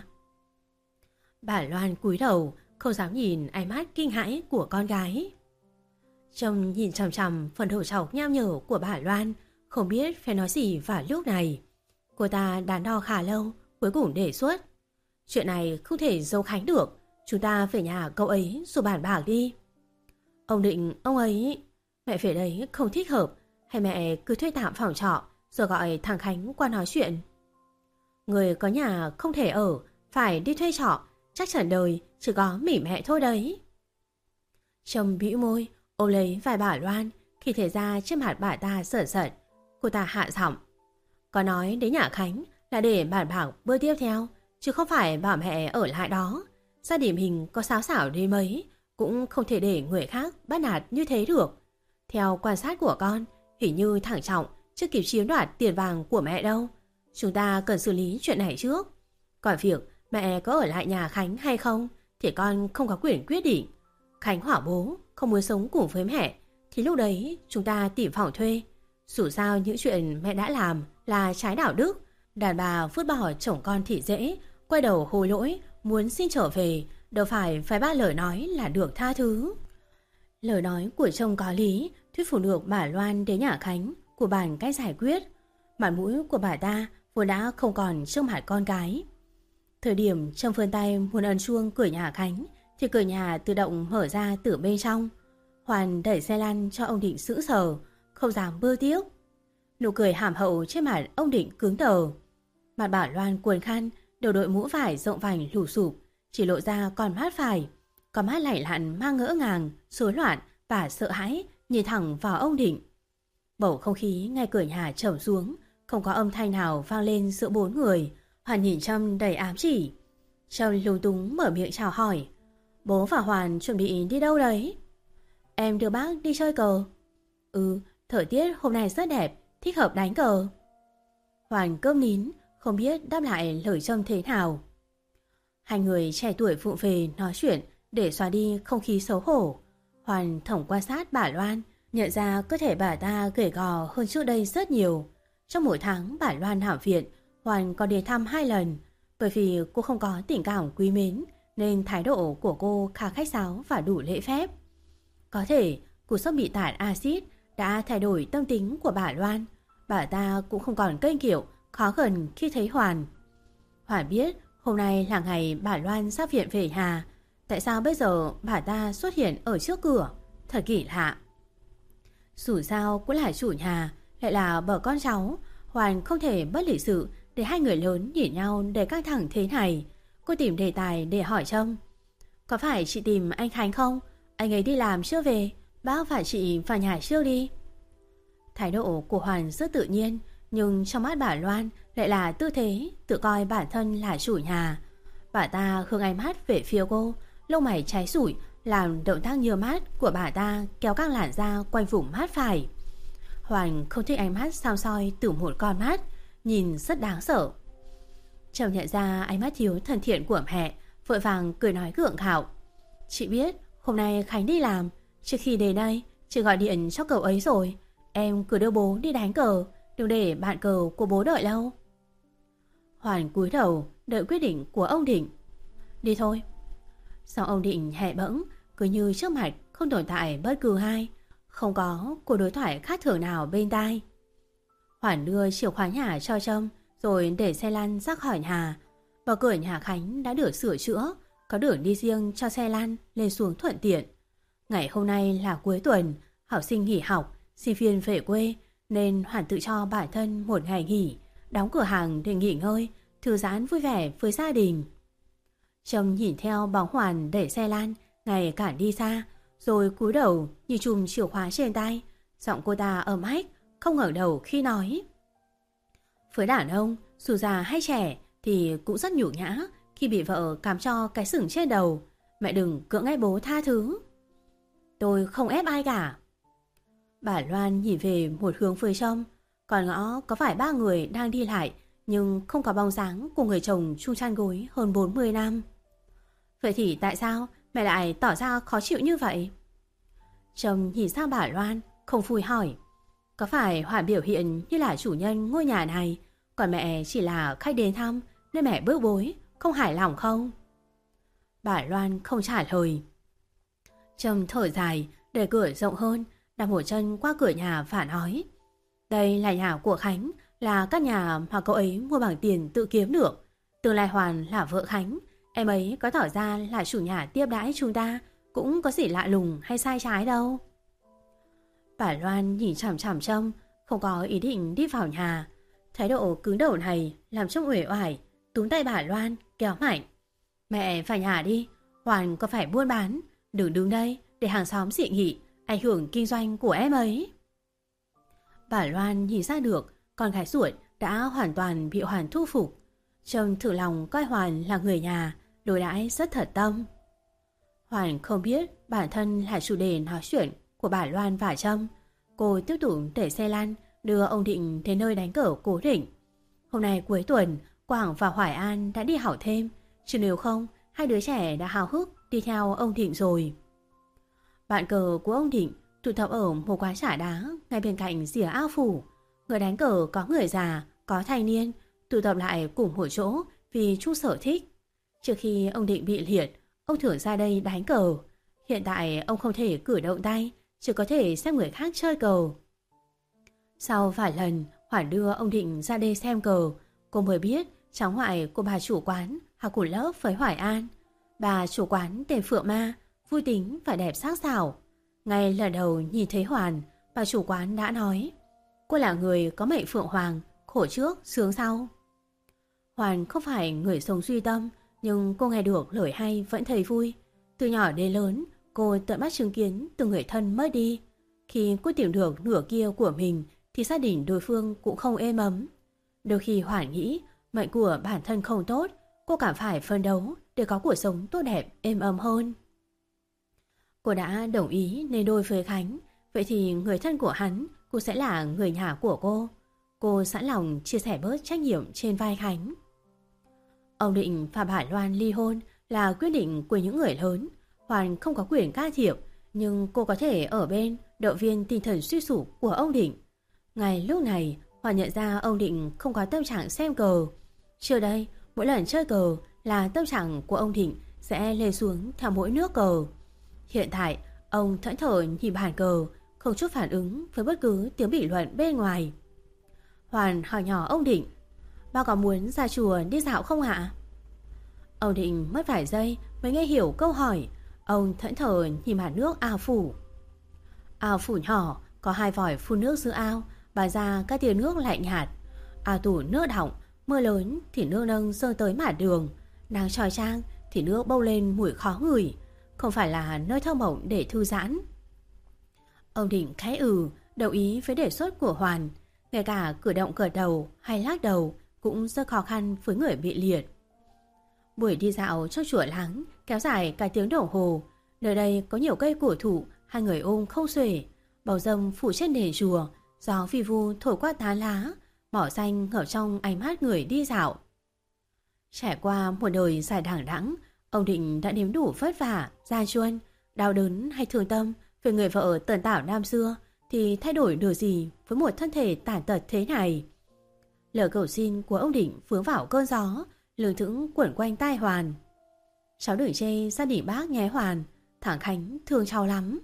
Bà Loan cúi đầu, không dám nhìn ánh mắt kinh hãi của con gái. Trông nhìn chằm chằm phần đầu trọc nham nhở của bà Loan, không biết phải nói gì vào lúc này. Cô ta đắn đo khá lâu, cuối cùng đề xuất: Chuyện này không thể giấu Khánh được, chúng ta về nhà cậu ấy rồi bàn bạc đi. Ông Định, ông ấy... Mẹ về đấy không thích hợp, hay mẹ cứ thuê tạm phòng trọ rồi gọi thằng Khánh qua nói chuyện. Người có nhà không thể ở, phải đi thuê trọ, chắc chắn đời chỉ có mỉ mẹ thôi đấy. Trông bĩu môi, ôm lấy vai bà Loan, khi thể ra trên mặt bà ta sởn sợn. Cô ta hạ giọng: Có nói đến nhà Khánh là để bàn bạc bữa tiếp theo, chứ không phải bảo mẹ ở lại đó. Gia đình mình có xáo xảo đến mấy cũng không thể để người khác bắt nạt như thế được. Theo quan sát của con, hình như thằng Trọng chưa kịp chiếm đoạt tiền vàng của mẹ đâu. Chúng ta cần xử lý chuyện này trước. Còn việc mẹ có ở lại nhà Khánh hay không thì con không có quyền quyết định. Khánh hỏa bố không muốn sống cùng với mẹ thì lúc đấy chúng ta tìm phòng thuê. Dù sao những chuyện mẹ đã làm là trái đạo đức. Đàn bà vứt bỏ chồng con thì dễ, quay đầu hối lỗi muốn xin trở về đâu phải phải ba lời nói là được tha thứ. Lời nói của chồng có lý, thuyết phục được bà Loan đến nhà Khánh của bàn cách giải quyết. Mặt mũi của bà ta vốn đã không còn trước mặt con cái. Thời điểm chồng vươn tay muốn ấn chuông cửa nhà Khánh thì cửa nhà tự động mở ra từ bên trong. Hoàn đẩy xe lăn cho ông Định sững sờ, không dám bơ tiếc. Nụ cười hàm hậu trên mặt ông Định cứng đờ. Mặt bà Loan cuốn khăn, đầu đội mũ vải rộng vành lủ sụp, chỉ lộ ra con mắt phải. Con mắt lạnh lặn mang ngỡ ngàng, rối loạn và sợ hãi nhìn thẳng vào ông Định. Bầu không khí ngay cửa nhà trầm xuống, không có âm thanh nào vang lên giữa bốn người. Hoàn nhìn Trâm đầy ám chỉ. Trâm lúng túng mở miệng chào hỏi. Bố và Hoàn chuẩn bị đi đâu đấy? Em đưa bác đi chơi cờ. Ừ, thời tiết hôm nay rất đẹp, thích hợp đánh cờ. Hoàn cơm nín, không biết đáp lại lời Trâm thế nào. Hai người trẻ tuổi vụng về nói chuyện để xóa đi không khí xấu hổ. Hoàn thtổng quan sát bà Loan, nhận ra cơ thể bà ta gầy gò hơn trước đây rất nhiều. Trong mỗi tháng bà Loan nằm viện, Hoàn có đến thăm hai lần. Bởi vì cô không có tình cảm quý mến nên thái độ của cô khá khách sáo và đủ lễ phép. Có thể cú sốc bị tạt axit đã thay đổi tâm tính của bà Loan. Bà ta cũng không còn kênh kiệu, khó gần khi thấy Hoàn. Hoàn biết hôm nay là ngày bà Loan sắp viện về nhà. Tại sao bây giờ bà ta xuất hiện ở trước cửa? Thật kỳ lạ. Dù sao cũng là chủ nhà, lại là vợ con cháu. Hoàn không thể bất lịch sự để hai người lớn nhìn nhau đầy căng thẳng thế này. Cô tìm đề tài để hỏi Trâm. Có phải chị tìm anh Khánh không? Anh ấy đi làm chưa về, bác và chị vào nhà trước đi. Thái độ của Hoàn rất tự nhiên, nhưng trong mắt bà Loan lại là tư thế tự coi bản thân là chủ nhà. Bà ta hướng ánh mắt về phía cô, lông mày cháy sủi làm động tác nhưa mắt của bà ta kéo các làn da quanh vùng mắt phải. Hoàn không thích ánh mắt sao soi từ một con mắt, nhìn rất đáng sợ. Trông nhận ra ánh mắt thiếu thân thiện của mẹ, vội vàng cười nói gượng gạo. Chị biết hôm nay Khánh đi làm, trước khi đến đây chị gọi điện cho cậu ấy rồi. Em cứ đưa bố đi đánh cờ, đừng để bạn cờ của bố đợi lâu. Hoàn cúi đầu đợi quyết định của ông Định. Đi thôi. Sau ông Định nhẹ bẫng, cứ như trước mặt không tồn tại bất cứ ai, không có cuộc đối thoại khác thường nào bên tai. Hoàn đưa chìa khóa nhà cho Trâm, rồi để xe lăn ra khỏi nhà. Vào cửa nhà Khánh đã được sửa chữa, có đường đi riêng cho xe lăn lên xuống thuận tiện. Ngày hôm nay là cuối tuần, học sinh nghỉ học, sinh viên về quê, nên Hoàn tự cho bản thân một ngày nghỉ, đóng cửa hàng để nghỉ ngơi, thư giãn vui vẻ với gia đình. Trâm nhìn theo bóng Hoàn đẩy xe lăn ngày càng đi xa, rồi cúi đầu nhìn chùm chìa khóa trên tay. Giọng cô ta ấm ách, không ngẩng đầu khi nói. Với đàn ông, dù già hay trẻ thì cũng rất nhục nhã khi bị vợ cắm cho cái sừng trên đầu. Mẹ đừng cưỡng ép bố tha thứ. Tôi không ép ai cả. Bà Loan nhìn về một hướng phía trong. Còn ngõ có phải ba người đang đi lại, nhưng không có bóng dáng của người chồng chung chăn gối hơn bốn mươi năm. Vậy thì tại sao mẹ lại tỏ ra khó chịu như vậy? Chồng nhìn sang bà Loan, không vui hỏi. Có phải Hoàn biểu hiện như là chủ nhân ngôi nhà này, còn mẹ chỉ là khách đến thăm nên mẹ bức bối, không hài lòng không? Bà Loan không trả lời. Chồng thở dài, để cửa rộng hơn, đặt một chân qua cửa nhà và nói. Đây là nhà của Khánh, là căn nhà mà cậu ấy mua bằng tiền tự kiếm được. Tương lai Hoàn là vợ Khánh, em ấy có tỏ ra là chủ nhà tiếp đãi chúng ta, cũng có gì lạ lùng hay sai trái đâu. Bà Loan nhìn chằm chằm Trâm, không có ý định đi vào nhà. Thái độ cứng đầu này làm Trâm uể oải, túm tay bà Loan kéo mạnh. Mẹ vào nhà đi, Hoàn có phải buôn bán, đừng đứng đây để hàng xóm dị nghị, ảnh hưởng kinh doanh của em ấy. Bà Loan nhìn ra được con gái ruột đã hoàn toàn bị Hoàn thu phục. Trâm thử lòng coi Hoàn là người nhà, đối đãi rất thật tâm. Hoàn không biết bản thân là chủ đề nói chuyện của bà Loan và Trâm. Cô tiếp tục đẩy xe lăn đưa ông Định đến nơi đánh cờ cố định. Hôm nay cuối tuần, Quảng và Hoài An đã đi học thêm, chứ nếu không hai đứa trẻ đã háo hức đi theo ông Định rồi. Bạn cờ của ông Định tụ tập ở một quán trà đá ngay bên cạnh rìa ao phủ. Người đánh cờ có người già, có thanh niên, tụ tập lại cùng một chỗ vì chung sở thích. Trước khi ông Định bị liệt, ông thường ra đây đánh cờ. Hiện tại ông không thể cử động tay, chỉ có thể xem người khác chơi cờ. Sau vài lần Hoàn đưa ông Định ra đây xem cờ, cô mới biết cháu ngoại của bà chủ quán học cùng lớp với Hoài An. Bà chủ quán tên Phượng Ma, vui tính và đẹp sắc sảo. Ngay lần đầu nhìn thấy Hoàn, bà chủ quán đã nói cô là người có mệnh Phượng Hoàng, khổ trước sướng sau. Hoàn không phải người sống duy tâm, nhưng cô nghe được lời hay vẫn thấy vui. Từ nhỏ đến lớn, cô tận mắt chứng kiến từng người thân mất đi. Khi cô tìm được nửa kia của mình thì gia đình đối phương cũng không êm ấm. Đôi khi Hoàn nghĩ mệnh của bản thân không tốt, cô cảm phải phấn đấu để có cuộc sống tốt đẹp, êm ấm hơn. Cô đã đồng ý nên đôi với Khánh, vậy thì người thân của hắn cũng sẽ là người nhà của cô. Cô sẵn lòng chia sẻ bớt trách nhiệm trên vai Khánh. Ông Định và bà Loan ly hôn là quyết định của những người lớn. Hoàn không có quyền can thiệp, nhưng cô có thể ở bên động viên tinh thần suy sụp của ông Định. Ngay lúc này, Hoàn nhận ra ông Định không có tâm trạng xem cờ. Trước đây, mỗi lần chơi cờ là tâm trạng của ông Định sẽ lên xuống theo mỗi nước cờ. Hiện tại, ông thẫn thờ nhìn bàn cờ, không chút phản ứng với bất cứ tiếng bình luận bên ngoài. Hoàn hỏi nhỏ ông Định, "Bao có muốn ra chùa đi dạo không ạ?" Ông Định mất vài giây mới nghe hiểu câu hỏi. Ông thẫn thờ nhìn mặt nước ao phủ. Ao phủ nhỏ có hai vòi phun nước giữa ao, bày ra các tia nước lạnh nhạt. Ao tủ nước đọng, mưa lớn thì nước nâng dâng tới mặt đường, nắng chói chang thì nước bốc lên mùi khó ngửi, không phải là nơi thơ mộng để thư giãn. Ông Định khẽ ừ, đồng ý với đề xuất của Hoàn. Ngay cả cử động cờ đầu hay lắc đầu cũng rất khó khăn với người bị liệt. Buổi đi dạo trong chùa Láng kéo dài cả tiếng đồng hồ. Nơi đây có nhiều cây cổ thụ, hai người ôm không xuể. Bầu râm phủ trên nền chùa, gió vi vu thổi qua tán lá, mỏ xanh ngập trong ánh mắt người đi dạo. Trải qua một đời dài đằng đẵng, ông Định đã nếm đủ vất vả, gian truân, đau đớn hay thương tâm về người vợ tần tảo năm xưa, thì thay đổi được gì với một thân thể tàn tật thế này. Lời cầu xin của ông Định vướng vào cơn gió, lưng thững quẩn quanh tai Hoàn. "Cháu đừng chê gia đình bác nhé Hoàn, thằng Khánh thương cháu lắm."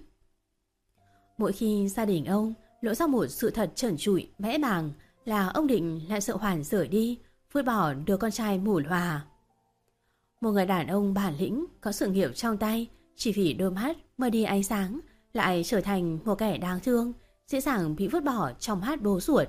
Mỗi khi gia đình ông lộ ra một sự thật trần trụi, bẽ bàng là ông Định lại sợ Hoàn rời đi, vứt bỏ đứa con trai mù lòa. Một người đàn ông bản lĩnh, có sự nghiệp trong tay, chỉ vì đôi mắt mất đi ánh sáng, lại trở thành một kẻ đáng thương, dễ dàng bị vứt bỏ trong mắt bố ruột.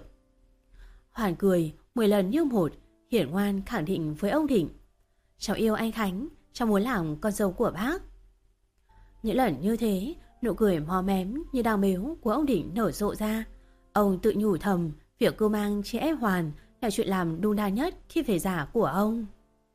Hoàn cười mười lần như một, hiển ngoan khẳng định với ông Định, "Cháu yêu anh Khánh, cháu muốn làm con dâu của bác." Những lần như thế, nụ cười mò mém như đào mếu của ông Định nở rộ ra. Ông tự nhủ thầm, việc cưu mang chị em Hoàn là chuyện làm đung đa nhất khi về già của ông.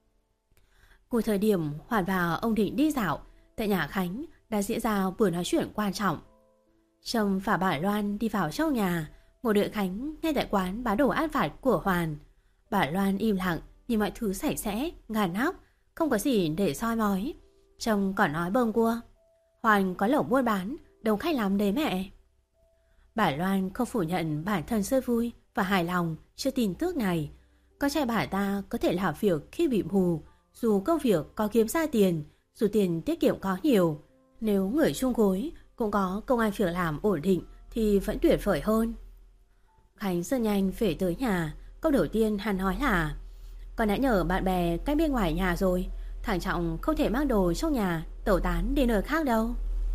Cùng thời điểm Hoàn và ông Định đi dạo, tại nhà Khánh đã diễn ra buổi nói chuyện quan trọng. Trâm và bà Loan đi vào trong nhà, ngồi đợi Khánh ngay tại quán bán đồ ăn vặt của Hoàn. Bà Loan im lặng nhìn mọi thứ sạch sẽ, ngăn nắp, không có gì để soi mói. Trâm còn nói bâng quơ, "Hoàn có lẩu buôn bán, đông khách lắm đấy mẹ." Bà Loan không phủ nhận bản thân rất vui và hài lòng trước tin tức này. Con trai bà ta có thể làm việc khi bị mù, dù công việc có kiếm ra tiền, dù tiền tiết kiệm có nhiều. Nếu người chung khối cũng có công ăn việc làm ổn định thì vẫn tuyệt vời hơn. Khánh rất nhanh về tới nhà. Câu đầu tiên hắn nói là, "Con đã nhờ bạn bè cách bên ngoài nhà rồi, thằng Trọng không thể mang đồ trong nhà tẩu tán đi nơi khác đâu."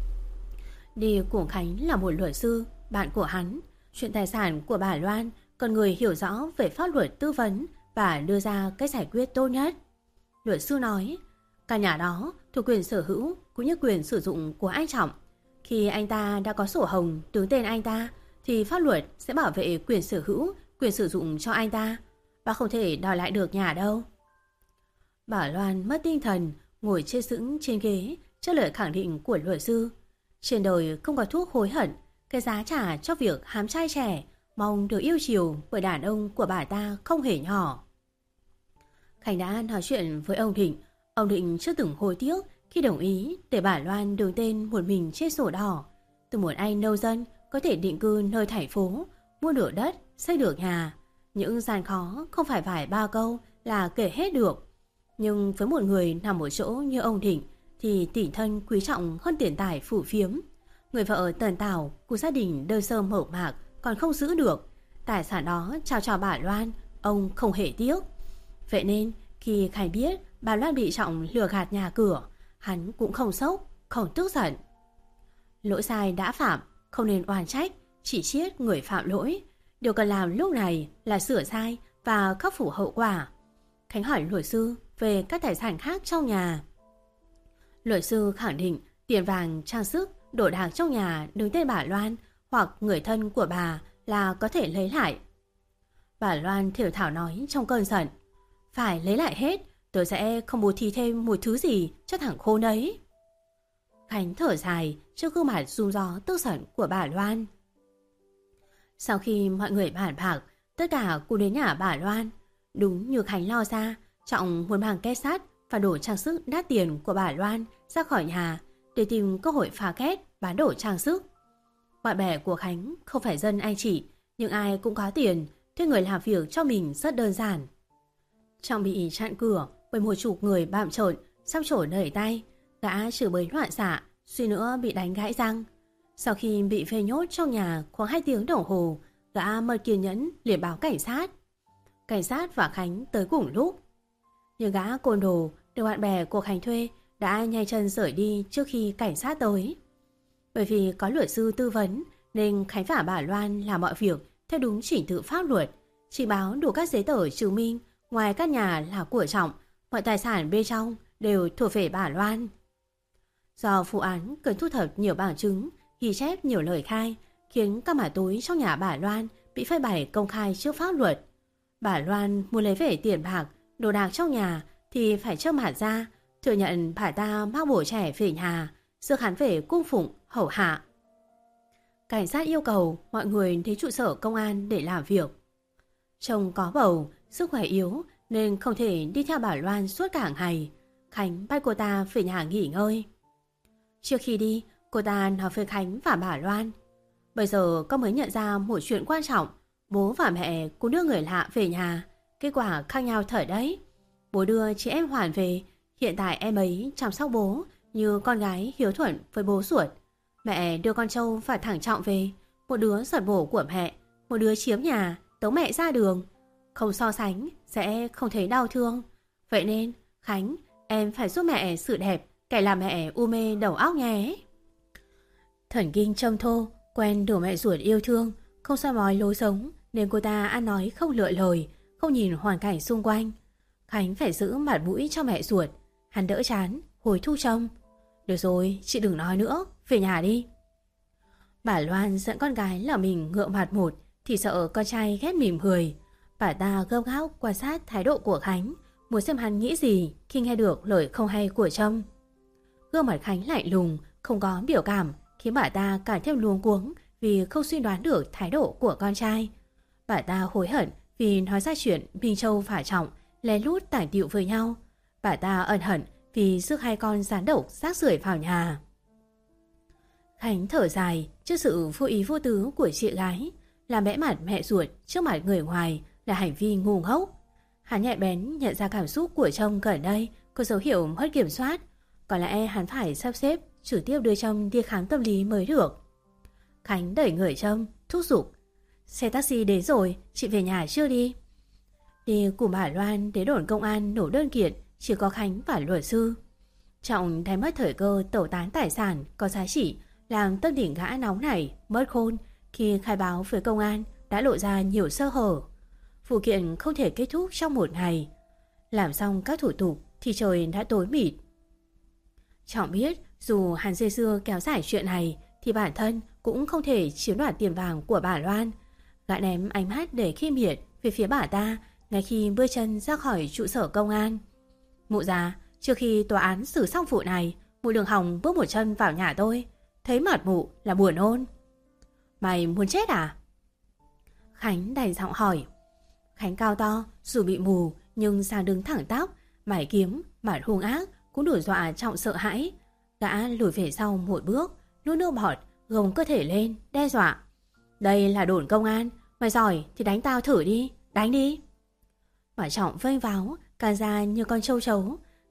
Đi cùng Khánh là một luật sư, bạn của hắn. Chuyện tài sản của bà Loan cần người hiểu rõ về pháp luật tư vấn và đưa ra cách giải quyết tốt nhất. Luật sư nói, căn nhà đó thuộc quyền sở hữu cũng như quyền sử dụng của anh Trọng. Khi anh ta đã có sổ hồng đứng tên anh ta thì pháp luật sẽ bảo vệ quyền sở hữu, quyền sử dụng cho anh ta. Bà không thể đòi lại được nhà đâu. Bà Loan mất tinh thần, ngồi chê sững trên ghế trước lời khẳng định của luật sư. Trên đời không có thuốc hối hận, cái giá trả cho việc hám trai trẻ, mong được yêu chiều bởi đàn ông của bà ta không hề nhỏ. Khánh đã nói chuyện với ông Định. Ông Định chưa từng hối tiếc khi đồng ý để bà Loan đứng tên một mình trên sổ đỏ. Từ một anh nông dân có thể định cư nơi thành phố, mua được đất, xây được nhà. Những gian khó không phải vài ba câu là kể hết được. Nhưng với một người nằm một chỗ như ông Định thì tỷ thân quý trọng hơn tiền tài phủ phiếm. Người vợ Tần Tảo của gia đình đơn sơ mộc mạc còn không giữ được, tài sản đó trao cho bà Loan, ông không hề tiếc. Vậy nên khi Khánh biết bà Loan bị Trọng lừa gạt nhà cửa, hắn cũng không sốc, không tức giận. Lỗi sai đã phạm, không nên oan trách, chỉ trích người phạm lỗi. Điều cần làm lúc này là sửa sai và khắc phục hậu quả. Khánh hỏi luật sư về các tài sản khác trong nhà. Luật sư khẳng định tiền vàng, trang sức, đồ đạc trong nhà đứng tên bà Loan hoặc người thân của bà là có thể lấy lại. Bà Loan thều thảo nói trong cơn giận: phải lấy lại hết, tôi sẽ không bố thí thêm một thứ gì cho thằng khôn ấy. Khánh thở dài trước gương mặt rung gió tức giận của bà Loan. Sau khi mọi người bàn bạc, tất cả cùng đến nhà bà Loan. Đúng như Khánh lo ra, Trọng muốn mang két sắt và đồ trang sức đắt tiền của bà Loan ra khỏi nhà để tìm cơ hội phá két bán đồ trang sức. Bạn bè của Khánh không phải dân anh chị, nhưng ai cũng có tiền, thuê người làm việc cho mình rất đơn giản. Trọng bị chặn cửa bởi một chục người bạm trộn, sắp trổ nảy tay, gã chửi bới loạn xạ, suy nữa bị đánh gãy răng. Sau khi bị phê nhốt trong nhà khoảng hai tiếng đồng hồ, gã mất kiên nhẫn liền báo cảnh sát. Cảnh sát và Khánh tới cùng lúc. Nhưng gã côn đồ được bạn bè của Khánh thuê đã nhanh chân rời đi trước khi cảnh sát tới. Bởi vì có luật sư tư vấn nên Khánh và bà Loan làm mọi việc theo đúng trình tự pháp luật, chỉ báo đủ các giấy tờ chứng minh ngoài căn nhà là của Trọng, mọi tài sản bên trong đều thuộc về bà Loan. Do vụ án cần thu thập nhiều bằng chứng, ghi chép nhiều lời khai, khiến các mả túi trong nhà bà Loan bị phơi bày công khai trước pháp luật. Bà Loan muốn lấy về tiền bạc, đồ đạc trong nhà thì phải trơ mặt ra, thừa nhận bà ta mang bổ trẻ về nhà, rước hắn về cung phụng, hầu hạ. Cảnh sát yêu cầu mọi người đến trụ sở công an để làm việc. Chồng có bầu, sức khỏe yếu nên không thể đi theo bà Loan suốt cả ngày. Khánh bắt cô ta về nhà nghỉ ngơi. Trước khi đi, cô ta nói với Khánh và bà Loan: bây giờ con mới nhận ra một chuyện quan trọng. Bố và mẹ cũng đưa người lạ về nhà, kết quả khác nhau thời đấy. Bố đưa chị em Hoàn về, hiện tại em ấy chăm sóc bố như con gái hiếu thuận với bố ruột. Mẹ đưa con Châu và thằng Trọng về, một đứa giật bổ của mẹ, một đứa chiếm nhà, tống mẹ ra đường. Không so sánh sẽ không thấy đau thương. Vậy nên Khánh, em phải giúp mẹ sự đẹp, kẻ làm mẹ u mê đầu óc nhé. Thần kinh trông thô, quen đổ mẹ ruột yêu thương, không soi mói lối sống nên cô ta ăn nói không lựa lời, không nhìn hoàn cảnh xung quanh. Khánh phải giữ mặt mũi cho mẹ ruột. Hắn đỡ chán, hồi thu trông: được rồi, chị đừng nói nữa, về nhà đi. Bà Loan dẫn con gái là mình ngượng mặt một thì sợ con trai ghét mỉm cười. Bà ta gấp gáp quan sát thái độ của Khánh, muốn xem hắn nghĩ gì khi nghe được lời không hay của Trâm. Gương mặt Khánh lạnh lùng, không có biểu cảm, khiến bà ta càng thêm luống cuống vì không suy đoán được thái độ của con trai. Bà ta hối hận vì nói ra chuyện Minh Châu và Trọng lén lút tản tiệu với nhau. Bà ta ân hận vì rước hai con rán độc rác rưởi vào nhà. Khánh thở dài trước sự vô ý vô tứ của chị gái. Làm bẽ mặt mẹ ruột trước mặt người ngoài là hành vi ngu ngốc. Hắn nhạy bén nhận ra cảm xúc của Trâm gần đây có dấu hiệu mất kiểm soát. Có lẽ hắn phải sắp xếp trực tiếp đưa Trâm đi khám tâm lý mới được. Khánh đẩy người Trâm, thúc giục: xe taxi đến rồi, chị về nhà chưa đi. Đi cùng bà Loan đến đồn công an nổ đơn kiện chỉ có Khánh và luật sư. Trọng đánh mất thời cơ tẩu tán tài sản có giá trị, làm tâm đỉnh gã nóng này mất khôn khi khai báo với công an đã lộ ra nhiều sơ hở. Vụ kiện không thể kết thúc trong một ngày. Làm xong các thủ tục thì trời đã tối mịt. Trọng biết dù hắn dây dưa kéo dài chuyện này thì bản thân cũng không thể chiếm đoạt tiền vàng của bà Loan. Gã ném ánh mắt để khiêm hiệt về phía bà ta ngay khi bước chân ra khỏi trụ sở công an. Mụ già, trước khi tòa án xử xong vụ này, mụ đừng hòng bước một chân vào nhà tôi. Thấy mặt mụ là buồn ôn. Mày muốn chết à? Khánh đành giọng hỏi. Khánh cao to, dù bị mù nhưng sang đứng thẳng tắp, mày kiếm, mặt hung ác cũng đủ dọa Trọng sợ hãi. Gã lùi về sau một bước, nuốt nước bọt, gồng cơ thể lên, đe dọa: đây là đồn công an, mày giỏi thì đánh tao thử đi, đánh đi. Mà Trọng vênh váo, can ra như con trâu trấu.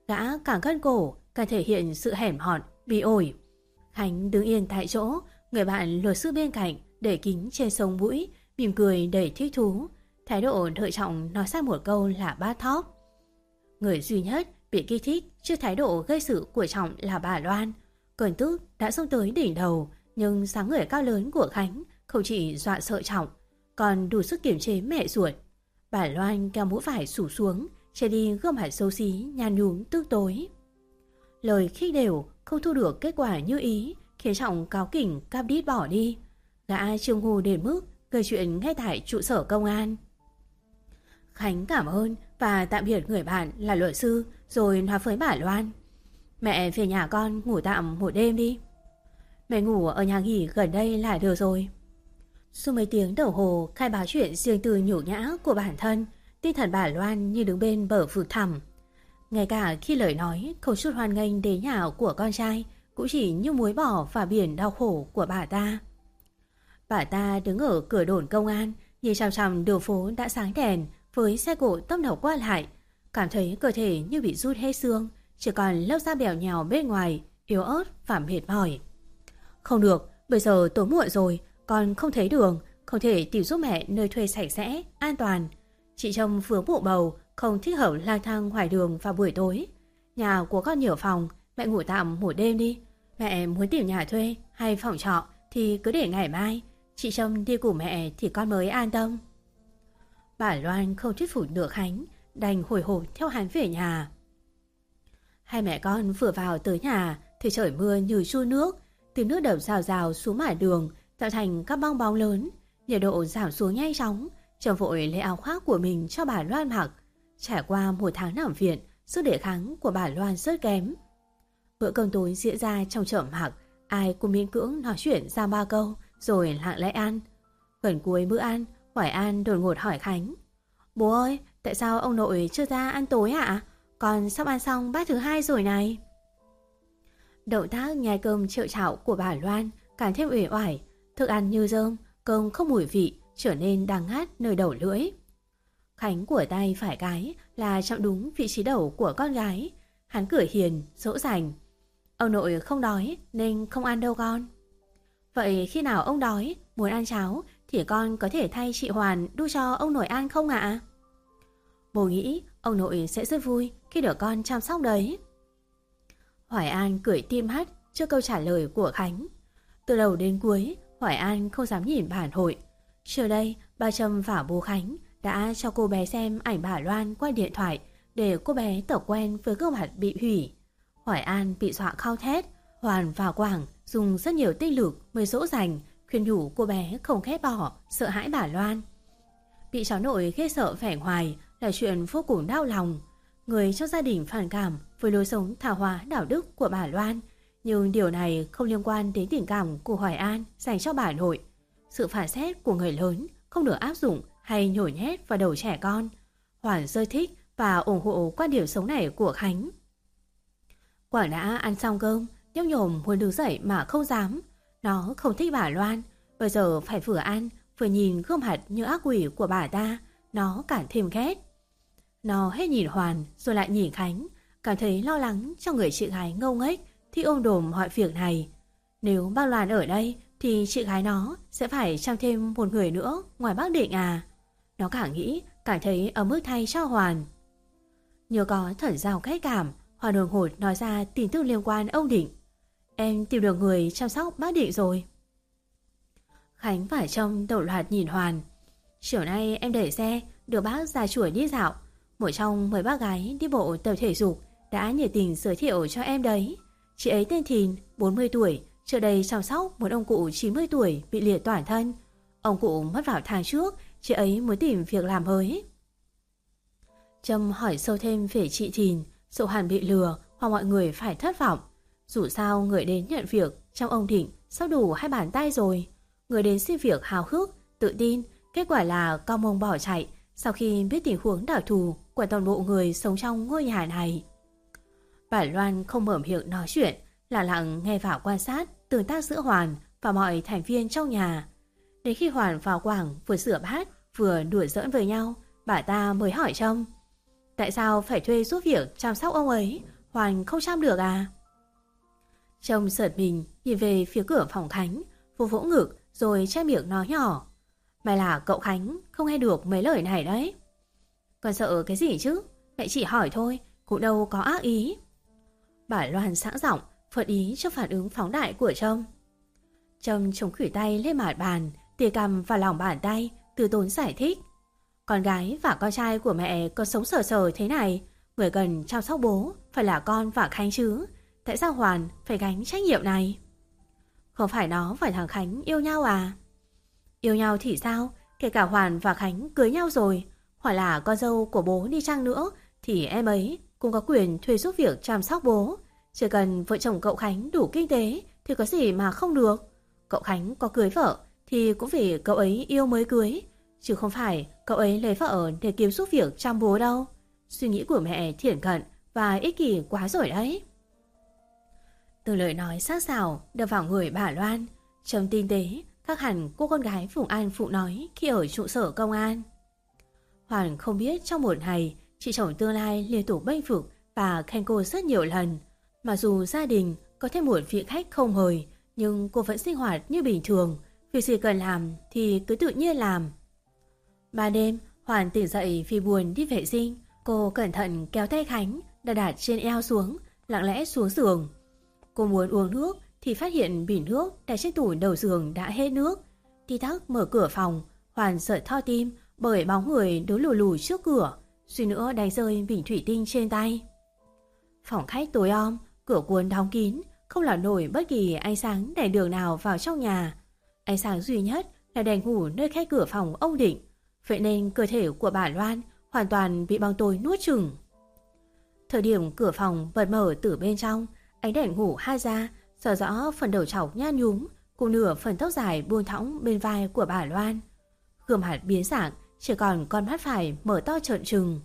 Gã càng cân cổ, càng thể hiện sự hẻm họn, bị ổi. Khánh đứng yên tại chỗ, người bạn luật sư bên cạnh để kính trên sống mũi, mỉm cười đầy thích thú. Thái độ đợi trọng nói ra một câu là bát thóp. Người duy nhất bị kích thích trước thái độ gây sự của Trọng là bà Loan. Cơn tức đã xông tới đỉnh đầu, nhưng dáng người cao lớn của Khánh không chỉ dọa sợ Trọng, còn đủ sức kiềm chế mẹ ruột. Bà Loan kéo mũ vải xủ xuống, che đi gương mặt xấu xí nhăn nhúm tức tối. Lời khích đều không thu được kết quả như ý, khiến Trọng cáo kỉnh cáp đít bỏ đi. Gã trương hù đến mức gây chuyện ngay tại trụ sở công an. Khánh cảm ơn và tạm biệt người bạn là luật sư, rồi nói với bà Loan: Mẹ về nhà con ngủ tạm một đêm đi. Mẹ ngủ ở nhà nghỉ gần đây là được rồi. Sau mấy tiếng đồng hồ khai báo chuyện riêng tư nhủ nhã của bản thân, tinh thần bà Loan như đứng bên bờ vực thẳm. Ngay cả khi lời nói không chút hoan nghênh đến nhà của con trai, cũng chỉ như muối bỏ vào biển đau khổ của bà ta. Bà ta đứng ở cửa đồn công an, nhìn chằm chằm đường phố đã sáng đèn với xe cộ tấp nập qua lại, cảm thấy cơ thể như bị rút hết xương, chỉ còn lớp da bèo nhèo bên ngoài, yếu ớt và mệt mỏi. Không được, bây giờ tối muộn rồi, con không thấy đường, không thể tìm giúp mẹ nơi thuê sạch sẽ, an toàn. Chị Trâm vướng bụng bầu, không thích hợp lang thang ngoài đường vào buổi tối. Nhà của con nhiều phòng, mẹ ngủ tạm một đêm đi. Mẹ muốn tìm nhà thuê hay phòng trọ thì cứ để ngày mai. Chị Trâm đi cùng mẹ thì con mới an tâm. Bà Loan không thuyết phục được Khánh, đành hồi hộp theo hắn về nhà. Hai mẹ con vừa vào tới nhà thì trời mưa như trút nước, tiếng nước đập rào rào xuống mặt đường, tạo thành các bong bóng lớn. Nhiệt độ giảm xuống nhanh chóng, Trâm vội lấy áo khoác của mình cho bà Loan mặc. Trải qua một tháng nằm viện, sức đề kháng của bà Loan rất kém. Bữa cơm tối diễn ra trong trầm mặc, ai cũng miễn cưỡng nói chuyện ra ba câu rồi lặng lẽ ăn. Gần cuối bữa ăn, Hoài An đột ngột hỏi Khánh: Bố ơi, tại sao ông nội chưa ra ăn tối ạ? Con sắp ăn xong bát thứ hai rồi này. Động tác nhai cơm triệu chảo của bà Loan càng thêm uể oải, thức ăn như rơm, cơm không mùi vị, trở nên đắng ngắt nơi đầu lưỡi. Khánh của tay phải cái là chọn đúng vị trí đầu của con gái. Hắn cười hiền, dỗ dành: Ông nội không đói nên không ăn đâu con. Vậy khi nào ông đói, muốn ăn cháo thì con có thể thay chị Hoàn đút cho ông nội ăn không ạ? Bố nghĩ ông nội sẽ rất vui khi được con chăm sóc đấy. Hoài An cười tim hắt trước câu trả lời của Khánh. Từ đầu đến cuối, Hoài An không dám nhìn bản hội. Trước đây, bà Trâm và bố Khánh đã cho cô bé xem ảnh bà Loan qua điện thoại để cô bé tập quen với gương mặt bị hủy. Hoài An bị dọa khao thét. Hoàn và Quảng dùng rất nhiều tinh lực mới dỗ dành, khuyên nhủ cô bé không ghét bỏ, sợ hãi bà Loan. Bị cháu nội ghê sợ vẻ ngoài là chuyện vô cùng đau lòng. Người trong gia đình phản cảm với lối sống thảo hóa đạo đức của bà Loan, nhưng điều này không liên quan đến tình cảm của Hoài An dành cho bà nội. Sự phản xét của người lớn không được áp dụng hay nhồi nhét vào đầu trẻ con. Hoàn rất thích và ủng hộ quan điểm sống này của Khánh. Quảng đã ăn xong cơm, nhóc nhổm muốn đứng dậy mà không dám. Nó không thích bà Loan, bây giờ phải vừa ăn vừa nhìn gương mặt như ác quỷ của bà ta, nó càng thêm ghét. Nó hết nhìn Hoàn rồi lại nhìn Khánh, cảm thấy lo lắng cho người chị gái ngâu nghếch thì ôm đồm mọi việc này. Nếu bác Loan ở đây thì chị gái nó sẽ phải chăm thêm một người nữa ngoài bác Định à. Nó càng nghĩ càng thấy ấm ức thay cho Hoàn. Nhớ có thần giao cách cảm, Hoàn đột ngột nói ra tin tức liên quan ông Định. Em tìm được người chăm sóc bác Định rồi. Khánh và Trâm đổ loạt nhìn Hoàn. Chiều nay em đẩy xe đưa bác ra chuỗi đi dạo. Một trong mười bác gái đi bộ tập thể dục đã nhiệt tình giới thiệu cho em đấy. Chị ấy tên Thìn, bốn mươi tuổi, trước đây chăm sóc một ông cụ chín mươi tuổi bị liệt toàn thân. Ông cụ mất vào tháng trước, chị ấy muốn tìm việc làm mới. Trâm hỏi sâu thêm về chị Thìn, sợ Hoàn bị lừa hoặc mọi người phải thất vọng. Dù sao người đến nhận việc trong ông Định sắp đủ hai bàn tay rồi. Người đến xin việc háo hức, tự tin, kết quả là cao mông bỏ chạy sau khi biết tình huống đặc thù của toàn bộ người sống trong ngôi nhà này. Bà Loan không mở miệng nói chuyện, lặng lặng nghe vào quan sát tương tác giữa Hoàn và mọi thành viên trong nhà. Đến khi Hoàn và Quảng vừa rửa bát vừa đùa giỡn với nhau, bà ta mới hỏi Trâm: Tại sao phải thuê giúp việc chăm sóc ông ấy? Hoàn không chăm được à? Trông giật mình nhìn về phía cửa phòng Khánh, vỗ vỗ ngực rồi che miệng nói nhỏ. Mày là cậu Khánh, không nghe được mấy lời này đấy. Còn sợ cái gì chứ? Mẹ chỉ hỏi thôi, cũng đâu có ác ý. Bà Loan sẵn giọng phật ý trước phản ứng phóng đại của Trông. Trông chống khủy tay lên mặt bàn, tìa cằm vào lòng bàn tay, từ tốn giải thích. Con gái và con trai của mẹ có sống sờ sờ thế này, người cần chăm sóc bố phải là con và Khánh chứ. Tại sao Hoàn phải gánh trách nhiệm này? Không phải nó và thằng Khánh yêu nhau à? Yêu nhau thì sao? Kể cả Hoàn và Khánh cưới nhau rồi, hoặc là con dâu của bố đi chăng nữa, thì em ấy cũng có quyền thuê giúp việc chăm sóc bố. Chỉ cần vợ chồng cậu Khánh đủ kinh tế thì có gì mà không được. Cậu Khánh có cưới vợ thì cũng vì cậu ấy yêu mới cưới, chứ không phải cậu ấy lấy vợ để kiếm giúp việc chăm bố đâu. Suy nghĩ của mẹ thiển cận và ích kỷ quá rồi đấy. Từ lời nói sắc sảo đập vào người bà Loan, trông tinh tế khác hẳn cô con gái Phùng An Phụ nói khi ở trụ sở công an. Hoàn không biết trong một ngày chị chồng tương lai liên tục bênh vực và khen cô rất nhiều lần. Mặc dù gia đình có thêm một vị khách không mời, nhưng cô vẫn sinh hoạt như bình thường. Việc gì cần làm thì cứ tự nhiên làm. Ban đêm, Hoàn tỉnh dậy vì buồn đi vệ sinh. Cô cẩn thận kéo tay Khánh đặt đặt trên eo xuống, lặng lẽ xuống giường. Cô muốn uống nước thì phát hiện bình nước đặt trên tủ đầu giường đã hết nước. Tí tắc mở cửa phòng, Hoàn sợ thao tim bởi bóng người đứng lù lù trước cửa, suy nữa đánh rơi bình thủy tinh trên tay. Phòng khách tối om, cửa cuốn đóng kín, không làm nổi bất kỳ ánh sáng đèn đường nào vào trong nhà. Ánh sáng duy nhất là đèn ngủ nơi khe cửa phòng ông Định. Vậy nên cơ thể của bà Loan hoàn toàn bị bóng tối nuốt chửng. Thời điểm cửa phòng bật mở từ bên trong, ánh đèn ngủ hai ra, sờ rõ phần đầu trọc nhăn nhúm cùng nửa phần tóc dài buông thõng bên vai của bà Loan. Gương mặt biến dạng, chỉ còn con mắt phải mở to trợn trừng.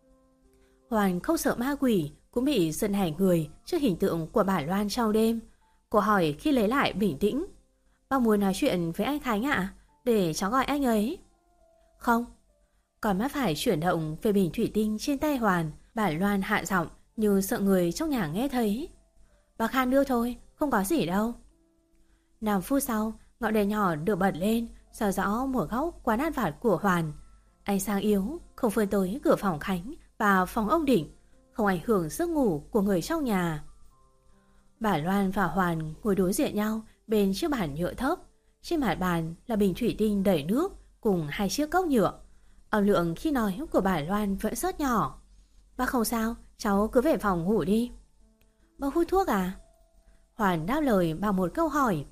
Hoàn không sợ ma quỷ, cũng bị giận hẳn người trước hình tượng của bà Loan trong đêm. Cô hỏi khi lấy lại bình tĩnh. Bác muốn nói chuyện với anh Khánh ạ? À? Để cháu gọi anh ấy. Không. Còn mắt phải chuyển động về bình thủy tinh trên tay Hoàn. Bà Loan hạ giọng như sợ người trong nhà nghe thấy. Bác khan đưa thôi, không có gì đâu. Năm phút sau, ngọn đèn nhỏ được bật lên, soi rõ một góc quán ăn vặt của Hoàn. Ánh sáng yếu không vươn tới cửa phòng Khánh và phòng ông Định, không ảnh hưởng giấc ngủ của người trong nhà. Bà Loan và Hoàn ngồi đối diện nhau bên chiếc bàn nhựa thấp. Trên mặt bàn là bình thủy tinh đầy nước cùng hai chiếc cốc nhựa. Âm lượng khi nói của bà Loan vẫn rất nhỏ. Bác không sao, cháu cứ về phòng ngủ đi. Bác hút thuốc à? Hoàn đáp lời bằng một câu hỏi.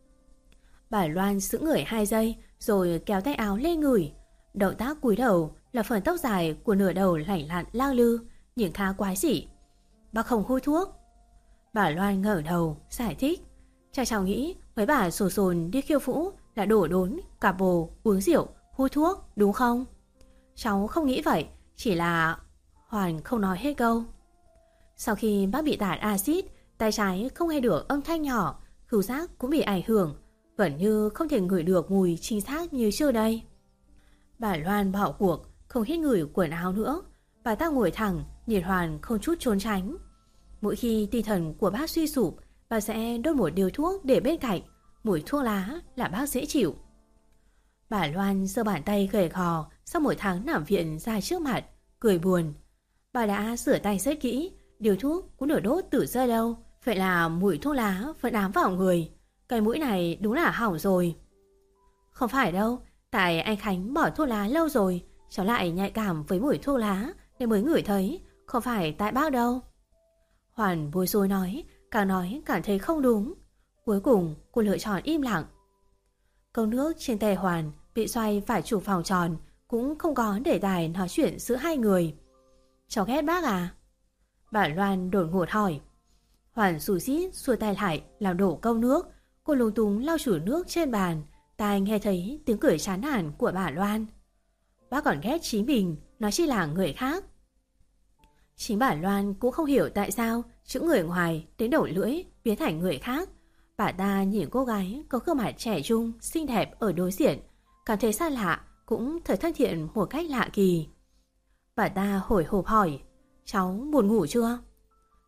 Bà Loan sững người hai giây rồi kéo tay áo lên ngửi. Động tác cúi đầu là phần tóc dài của nửa đầu lảnh lặn lao lư, nhưng khá quái dị. Bác không hút thuốc. Bà Loan ngẩng đầu giải thích. Cha cháu nghĩ mấy bà sồn sồn đi khiêu vũ là đổ đốn, cà bồ, uống rượu, hút thuốc, đúng không? Cháu không nghĩ vậy, chỉ là... Hoàn không nói hết câu. Sau khi bác bị tạt axit, tay trái không nghe được âm thanh nhỏ, khứu giác cũng bị ảnh hưởng, gần như không thể ngửi được mùi chính xác như trước đây. Bà Loan bỏ cuộc, không hít ngửi quần áo nữa. Bà ta ngồi thẳng, nhìn Hoàn không chút trốn tránh. Mỗi khi tinh thần của bác suy sụp, bà sẽ đốt một điếu thuốc để bên cạnh. Mùi thuốc lá là bác dễ chịu. Bà Loan giơ bàn tay gầy gò sau một tháng nằm viện ra trước mặt, cười buồn. Bà đã rửa tay rất kỹ, điếu thuốc cũng được đốt từ giờ đâu. Vậy là mùi thuốc lá vẫn ám vào người. Cái mũi này đúng là hỏng rồi. Không phải đâu, tại anh Khánh bỏ thuốc lá lâu rồi, cháu lại nhạy cảm với mùi thuốc lá nên mới ngửi thấy, không phải tại bác đâu. Hoàn bối rối nói, càng nói càng thấy không đúng. Cuối cùng cô lựa chọn im lặng. Cốc nước trên tay Hoàn bị xoay phải chục vòng tròn, cũng không có đề tài nói chuyện giữa hai người. Cháu ghét bác à? Bà Loan đột ngột hỏi. Hoàn rủ rít xua tay lại làm đổ cốc nước. Cô lúng túng lau chùi nước trên bàn. Tai nghe thấy tiếng cười chán nản của bà Loan. Bác còn ghét chính mình, nói chỉ là người khác. Chính bà Loan cũng không hiểu tại sao chữ người ngoài đến đầu lưỡi biến thành người khác. Bà ta nhìn cô gái có gương mặt trẻ trung, xinh đẹp ở đối diện, cảm thấy xa lạ, cũng thật thân thiện một cách lạ kỳ. Bà ta hồi hộp hỏi, cháu buồn ngủ chưa?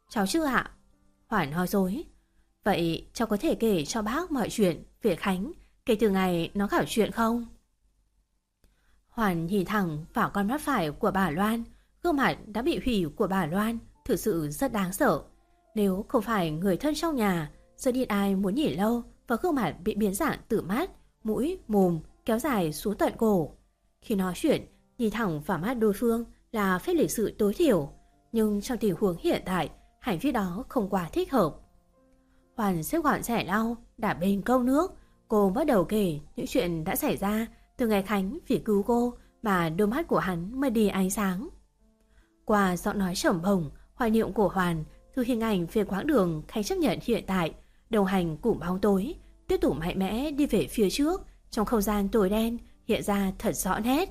Cháu chưa ạ. Hoàn nói dối. Vậy cháu có thể kể cho bác mọi chuyện về Khánh kể từ ngày nó gặp chuyện không? Hoàn nhìn thẳng vào con mắt phải của bà Loan. Gương mặt đã bị hủy của bà Loan thực sự rất đáng sợ. Nếu không phải người thân trong nhà, giờ ít ai muốn nhìn lâu và gương mặt bị biến dạng từ mắt, mũi, mồm kéo dài xuống tận cổ. Khi nói chuyện, nhìn thẳng vào mắt đối phương là phép lịch sự tối thiểu, nhưng trong tình huống hiện tại, hành vi đó không quá thích hợp. Hoàn xếp gọn rẻ lau, đạp bên câu nước, cô bắt đầu kể những chuyện đã xảy ra từ ngày Khánh vì cứu cô mà đôi mắt của hắn mất đi ánh sáng. Qua giọng nói trầm bổng, hoài niệm của Hoàn từ hình ảnh về quãng đường Khánh chấp nhận hiện tại, đồng hành cùng bóng tối, tiếp tục mạnh mẽ đi về phía trước trong không gian tối đen hiện ra thật rõ nét.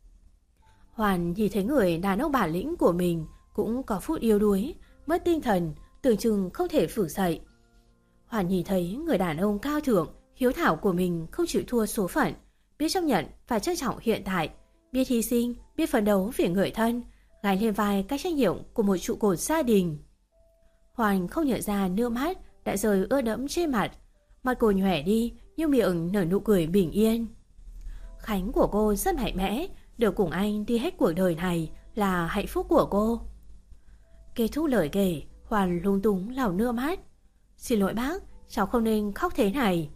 Hoàn nhìn thấy người đàn ông bản lĩnh của mình cũng có phút yếu đuối, mất tinh thần, tưởng chừng không thể phủ dậy. Hoàn nhìn thấy người đàn ông cao thượng, hiếu thảo của mình không chịu thua số phận, biết chấp nhận và trân trọng hiện tại, biết hy sinh, biết phấn đấu vì người thân, gánh lên vai các trách nhiệm của một trụ cột gia đình. Hoàn không nhận ra nước mắt đã rơi ướt đẫm trên mặt, mặt cô nhòe đi nhưng miệng nở nụ cười bình yên. Khánh của cô rất mạnh mẽ, được cùng anh đi hết cuộc đời này là hạnh phúc của cô. Kết thúc lời kể, Hoàn lung túng lau nước mắt. Xin lỗi bác, cháu không nên khóc thế này.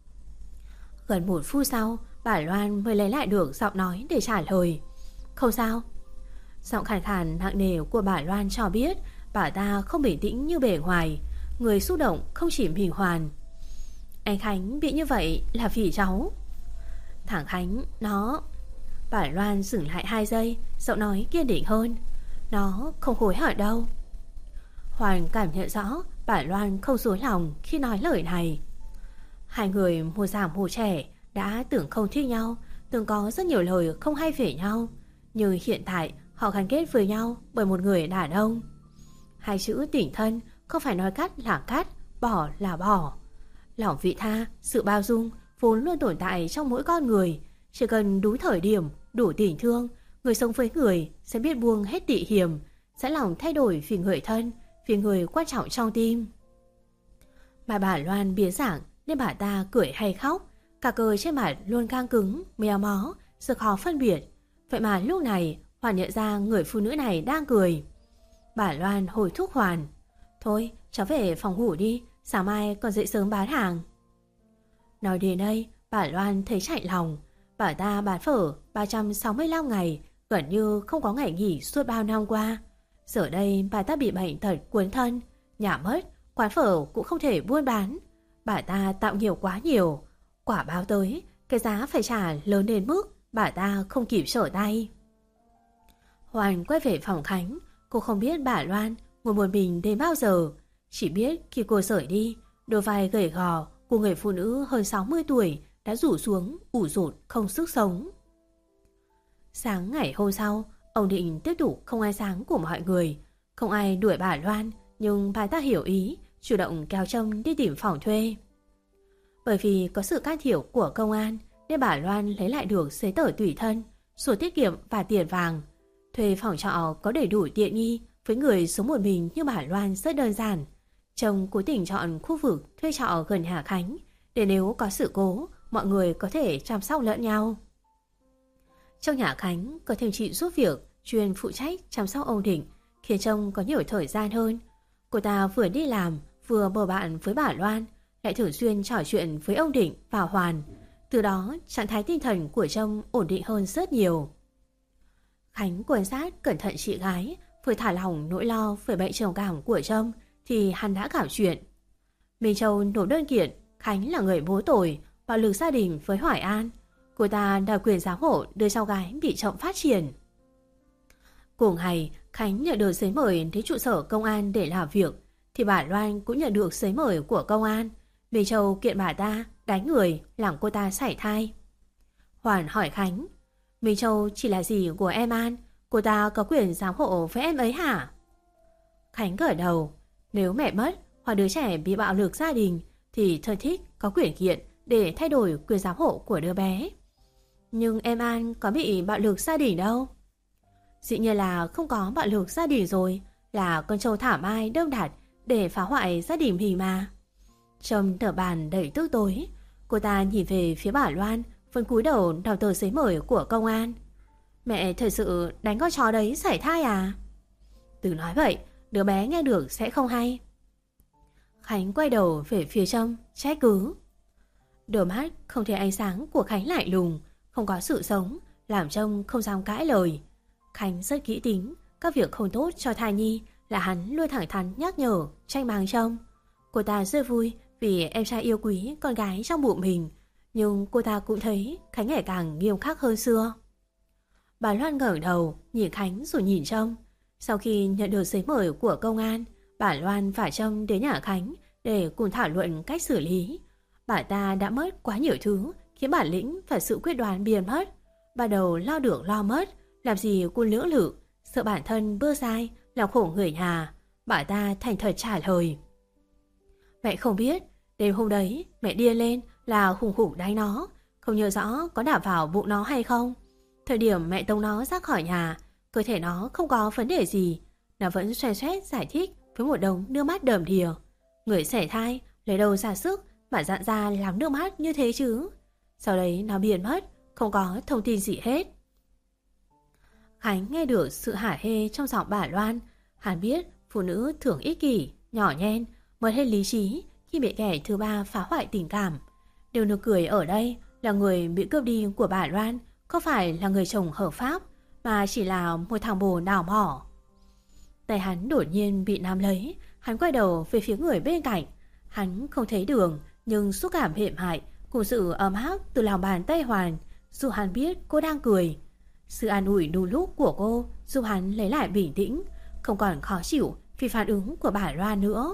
Gần một phút sau, bà Loan mới lấy lại được giọng nói để trả lời. Không sao. Giọng khàn khàn nặng nề của bà Loan cho biết bà ta không bình tĩnh như bề ngoài. Người xúc động không chỉ mình Hoàn. Anh Khánh bị như vậy là vì cháu. Thằng Khánh, nó... Bà Loan dừng lại hai giây, giọng nói kiên định hơn. Nó không hối hận đâu. Hoàn cảm nhận rõ bà Loan không dối lòng khi nói lời này. Hai người một già một trẻ đã tưởng không thích nhau, từng có rất nhiều lời không hay về nhau, nhưng hiện tại họ gắn kết với nhau bởi một người đàn ông. Hai chữ tình thân không phải nói cắt là cắt, bỏ là bỏ. Lòng vị tha, sự bao dung vốn luôn tồn tại trong mỗi con người. Chỉ cần đúng thời điểm, đủ tình thương, người sống với người sẽ biết buông hết tị hiểm, sẽ lòng thay đổi vì người thân, vì người quan trọng trong tim. Mà bà Loan biến dạng nên bà ta cười hay khóc, cả cơ trên mặt luôn căng cứng, méo mó, rất khó phân biệt. Vậy mà lúc này Hoàn nhận ra người phụ nữ này đang cười. Bà Loan hồi thúc Hoàn. Thôi cháu về phòng ngủ đi, sáng mai còn dậy sớm bán hàng. Nói đến đây bà Loan thấy chạy lòng. Bà ta bán phở ba trăm sáu mươi lăm ngày, gần như không có ngày nghỉ suốt bao năm qua. Giờ đây bà ta bị bệnh tật cuốn thân, nhà mất, quán phở cũng không thể buôn bán. Bà ta tạo nhiều quá nhiều, quả báo tới, cái giá phải trả lớn đến mức bà ta không kịp trở tay. Hoàn quay về phòng Khánh, cô không biết bà Loan ngồi một mình đến bao giờ. Chỉ biết khi cô rời đi, đôi vai gầy gò của người phụ nữ hơn sáu mươi tuổi đã rủ xuống, ủ rột, không sức sống. Sáng ngày hôm sau, ông Định tiếp tục không ai sáng của mọi người. Không ai đuổi bà Loan, nhưng bà ta hiểu ý, chủ động kéo chồng đi tìm phòng thuê. Bởi vì có sự can thiệp của công an, nên bà Loan lấy lại được giấy tờ tùy thân, sổ tiết kiệm và tiền vàng. Thuê phòng trọ có đầy đủ tiện nghi, với người sống một mình như bà Loan rất đơn giản. Chồng cố tình chọn khu vực thuê trọ gần Hà Khánh, để nếu có sự cố, mọi người có thể chăm sóc lẫn nhau. Trong nhà Khánh có thêm chị giúp việc, chuyên phụ trách chăm sóc ông Định, khiến chồng có nhiều thời gian hơn. Cô ta vừa đi làm, vừa bầu bạn với bà Loan, lại thường xuyên trò chuyện với ông Định và Hoàn. Từ đó, trạng thái tinh thần của chồng ổn định hơn rất nhiều. Khánh quan sát cẩn thận chị gái, vừa thả lỏng nỗi lo về bệnh trầm cảm của chồng, thì hắn đã cảm chuyện. Minh Châu nộp đơn kiện Khánh là người bố tội, bạo lực gia đình với Hoài An. Cô ta đòi quyền giám hộ đứa cháu gái bị chậm phát triển. Cùng ngày, Khánh nhận được giấy mời đến trụ sở công an để làm việc, thì bà Loan cũng nhận được giấy mời của công an. Minh Châu kiện bà ta đánh người làm cô ta sảy thai. Hoàn hỏi Khánh, Minh Châu chỉ là gì của em An, cô ta có quyền giám hộ với em ấy hả? Khánh gật đầu, nếu mẹ mất hoặc đứa trẻ bị bạo lực gia đình thì thân thích có quyền kiện để thay đổi quyền giám hộ của đứa bé. Nhưng em An có bị bạo lực gia đình đâu. Dĩ nhiên là không có bạo lực gia đình rồi, là con trâu thả mai đâm đặt để phá hoại gia đình mình mà. Trong tờ bàn đầy tức tối, cô ta nhìn về phía bà Loan vẫn cúi đầu đọc tờ giấy mời của công an. Mẹ thật sự đánh con chó đấy sảy thai à? Đừng nói vậy, đứa bé nghe được sẽ không hay. Khánh quay đầu về phía Trâm, trách cứ. Đôi mắt không thấy ánh sáng của Khánh lạnh lùng, không có sự sống, làm Trâm không dám cãi lời. Khánh rất kỹ tính, các việc không tốt cho thai nhi là hắn luôn thẳng thắn nhắc nhở, tranh báng Trâm. Cô ta rất vui vì em trai yêu quý con gái trong bụng mình, nhưng cô ta cũng thấy Khánh ngày càng nghiêm khắc hơn xưa. Bà Loan ngẩng đầu, nhìn Khánh rồi nhìn Trâm. Sau khi nhận được giấy mời của công an, bà Loan và Trâm đến nhà Khánh để cùng thảo luận cách xử lý. Bà ta đã mất quá nhiều thứ, khiến bản lĩnh và sự quyết đoán biến mất. Bắt đầu lo được lo mất, làm gì cũng lưỡng lự, sợ bản thân bơ sai, làm khổ người nhà. Bà ta thành thật trả lời. Mẹ không biết, đêm hôm đấy mẹ điên lên là hùng hục đánh nó, không nhớ rõ có đạp vào bụng nó hay không. Thời điểm mẹ tống nó ra khỏi nhà, cơ thể nó không có vấn đề gì. Nó vẫn xoay xoét giải thích với một đống nước mắt đầm đìa. Người sẻ thai lấy đâu ra sức mà dạn ra làm nước mắt như thế chứ. Sau đấy nó biến mất, không có thông tin gì hết. Khánh nghe được sự hả hê trong giọng bà Loan. Hắn biết phụ nữ thường ích kỷ, nhỏ nhen, mất hết lý trí khi bị kẻ thứ ba phá hoại tình cảm. Điều nực cười ở đây là người bị cướp đi của bà Loan không phải là người chồng hợp pháp, mà chỉ là một thằng bồ đào mỏ. Tay hắn đột nhiên bị nắm lấy, hắn quay đầu về phía người bên cạnh. Hắn không thấy đường, nhưng xúc cảm hiểm hại cùng sự ấm áp từ lòng bàn tay Hoàn, dù hắn biết cô đang cười. Sự an ủi đôi lúc của cô giúp hắn lấy lại bình tĩnh, không còn khó chịu vì phản ứng của bà Loan nữa.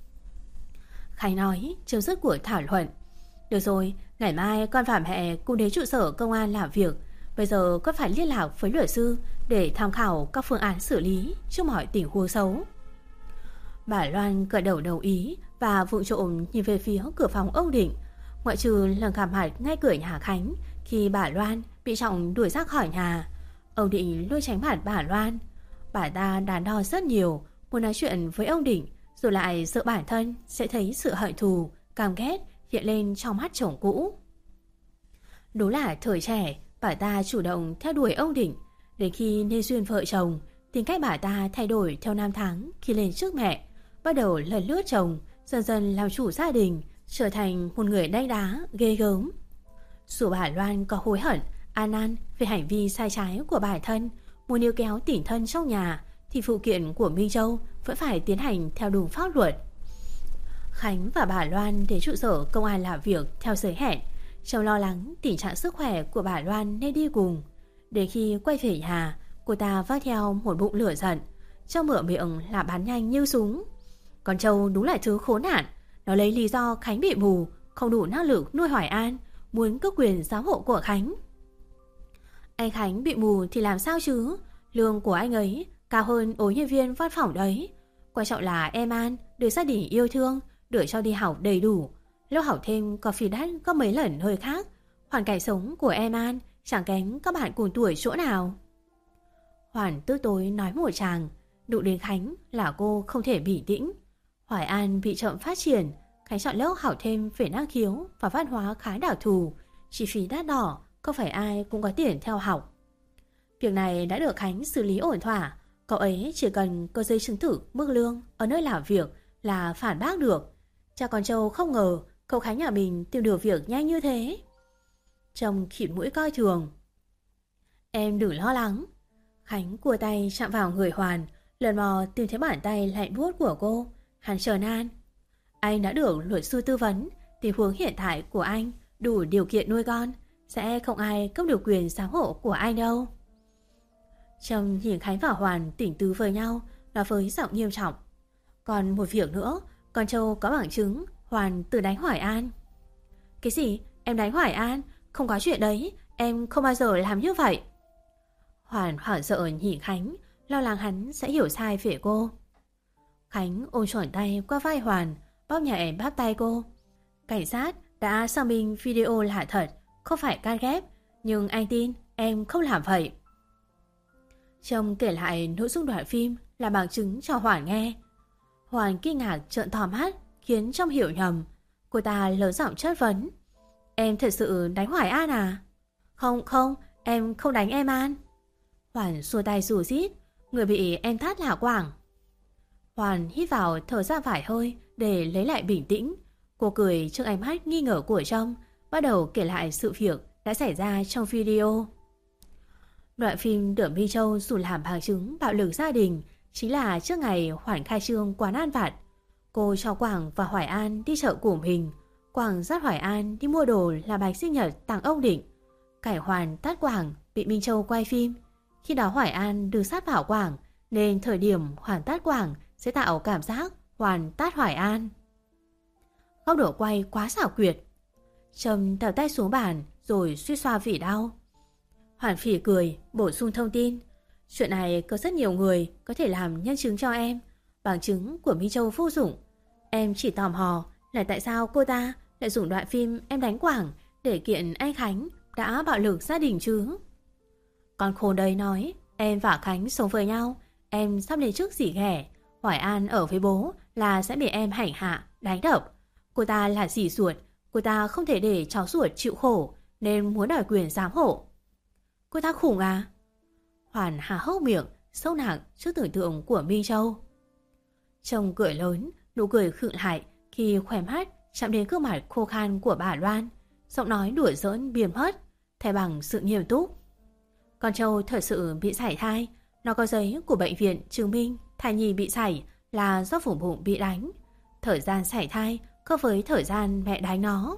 Khánh nói chấm dứt cuộc thảo luận. Được rồi, ngày mai con và mẹ cùng đến trụ sở công an làm việc. Bây giờ con phải liên lạc với luật sư để tham khảo các phương án xử lý trước mọi tình huống xấu. Bà Loan gật đầu đồng ý và vụng trộm nhìn về phía cửa phòng ông Định. Ngoại trừ lần gặp mặt ngay cửa nhà Khánh khi bà Loan bị Trọng đuổi ra khỏi nhà, ông Định luôn tránh mặt bà Loan. Bà ta đắn đo rất nhiều, muốn nói chuyện với ông Định, rồi lại sợ bản thân sẽ thấy sự hận thù, căm ghét hiện lên trong mắt chồng cũ. Đúng là thời trẻ, bà ta chủ động theo đuổi ông Định. Đến khi nên duyên vợ chồng, tính cách bà ta thay đổi theo năm tháng khi lên trước mẹ, bắt đầu lần lướt chồng, dần dần làm chủ gia đình, trở thành một người đánh đá, ghê gớm. Dù bà Loan có hối hận, ăn năn về hành vi sai trái của bản thân, muốn níu kéo tình thân trong nhà, thì phụ kiện của Minh Châu vẫn phải tiến hành theo đúng pháp luật. Khánh và bà Loan đến trụ sở công an làm việc theo giới hẹn. Châu lo lắng tình trạng sức khỏe của bà Loan nên đi cùng. Đến khi quay về nhà, cô ta vác theo một bụng lửa giận, trong mở miệng là bắn nhanh như súng. Con Châu đúng là thứ khốn nạn. Nó lấy lý do Khánh bị mù, không đủ năng lực nuôi Hoài An, muốn cướp quyền giám hộ của Khánh. Anh Khánh bị mù thì làm sao chứ? Lương của anh ấy cao hơn ối nhân viên văn phòng đấy. Quan trọng là em An được gia đình yêu thương, được cho đi học đầy đủ. Lớp học thêm có phí đắt có mấy lần nơi khác. Hoàn cảnh sống của em An chẳng kém các bạn cùng tuổi chỗ nào. Hoàn tức tối nói một tràng. Đụng đến Khánh là cô không thể bình tĩnh. Hoài An bị chậm phát triển. Khánh chọn lớp học thêm về năng khiếu và văn hóa khá đặc thù. Chi phí đắt đỏ, không phải ai cũng có tiền theo học. Việc này đã được Khánh xử lý ổn thỏa. Cậu ấy chỉ cần có giấy chứng tử mức lương ở nơi làm việc là phản bác được. Cha con Châu không ngờ cậu Khánh nhà mình tìm được việc nhanh như thế. Trông khịt mũi coi thường. Em đừng lo lắng. Khánh cua tay chạm vào người Hoàn, lần mò tìm thấy bàn tay lạnh buốt của cô. Hắn trấn an. Anh đã được luật sư tư vấn, tình huống hiện tại của anh đủ điều kiện nuôi con, sẽ không ai cướp được quyền giám hộ của anh đâu. Trông nhìn Khánh và Hoàn tỉnh tứ với nhau, nói với giọng nghiêm trọng. Còn một việc nữa, con Châu có bằng chứng Hoàn tự đánh Hoài An. Cái gì? Em đánh Hoài An? Không có chuyện đấy, em không bao giờ làm như vậy. Hoàn hoảng sợ nhìn Khánh, lo lắng hắn sẽ hiểu sai về cô. Khánh ôm trọn tay qua vai Hoàn, bóp nhẹ bắp tay cô. Cảnh sát đã xác minh video là thật, không phải can ghép, nhưng anh tin em không làm vậy. Trông kể lại nội dung đoạn phim là bằng chứng cho Hoàn nghe. Hoàn kinh ngạc trợn to mắt, khiến Trâm hiểu nhầm. Cô ta lớn giọng chất vấn. Em thật sự đánh Hoài An à? Không không, em không đánh em An. Hoàn xua tay rủ rít. Người bị em tát là Quảng. Hoàn hít vào thở ra vài hơi để lấy lại bình tĩnh. Cô cười trước ánh mắt nghi ngờ của Trâm, bắt đầu kể lại sự việc đã xảy ra trong video. Đoạn phim được My Châu dùng làm bằng chứng bạo lực gia đình chính là trước ngày Hoàn khai trương quán ăn vặt. Cô cho Quảng và Hoài An đi chợ của mình. Quảng dắt Hoài An đi mua đồ làm bánh sinh nhật tặng ông Định. Cảnh Hoàn tát Quảng bị Minh Châu quay phim. Khi đó Hoài An đứng sát vào Quảng, nên thời điểm Hoàn tát Quảng sẽ tạo cảm giác Hoàn tát Hoài An. Góc độ quay quá xảo quyệt. Trâm đặt tay xuống bàn rồi suýt xoa vì đau. Hoàn phỉ cười, bổ sung thông tin. Chuyện này có rất nhiều người có thể làm nhân chứng cho em. Bằng chứng của Minh Châu vô dụng. Em chỉ tò mò là tại sao cô ta lại dùng đoạn phim em đánh Quảng để kiện anh Khánh đã bạo lực gia đình chứ. Con khôn đấy nói em và Khánh sống với nhau, em sắp lên chức dì ghẻ. Hoài An ở với bố là sẽ bị em hành hạ, đánh đập. Cô ta là dì ruột, cô ta không thể để cháu ruột chịu khổ, nên muốn đòi quyền giám hộ. Cô ta khủng à? Hoàn há hốc miệng, sâu nặng trước tưởng tượng của Minh Châu. Trông cười lớn, nụ cười khựng lại khi khóe mắt chạm đến gương mặt khô khan của bà Loan. Giọng nói đùa giỡn biến mất, thay bằng sự nghiêm túc. Con Châu thật sự bị sảy thai. Nó có giấy của bệnh viện chứng minh thai nhi bị sảy là do vùng bụng bị đánh. Thời gian sảy thai khớp với thời gian mẹ đánh nó.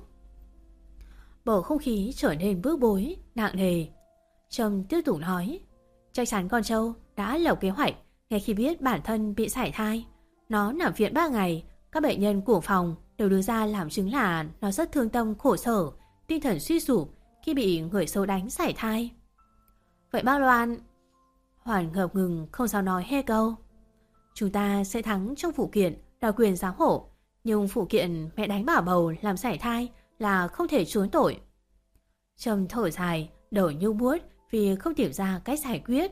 Bầu không khí trở nên bức bối, nặng nề. Trâm tiếp tục nói. Chắc chắn con Châu đã lập kế hoạch ngay khi biết bản thân bị sảy thai. Nó nằm viện ba ngày. Các bệnh nhân của phòng đều đưa ra làm chứng là nó rất thương tâm khổ sở, tinh thần suy sụp khi bị người xấu đánh sảy thai. Vậy bác Loan... Hoàn ngập ngừng không sao nói hết câu. Chúng ta sẽ thắng trong vụ kiện đòi quyền giám hộ, nhưng vụ kiện mẹ đánh bảo bầu làm sảy thai là không thể trốn tội. Trâm thở dài, đầu như buốt vì không tìm ra cách giải quyết.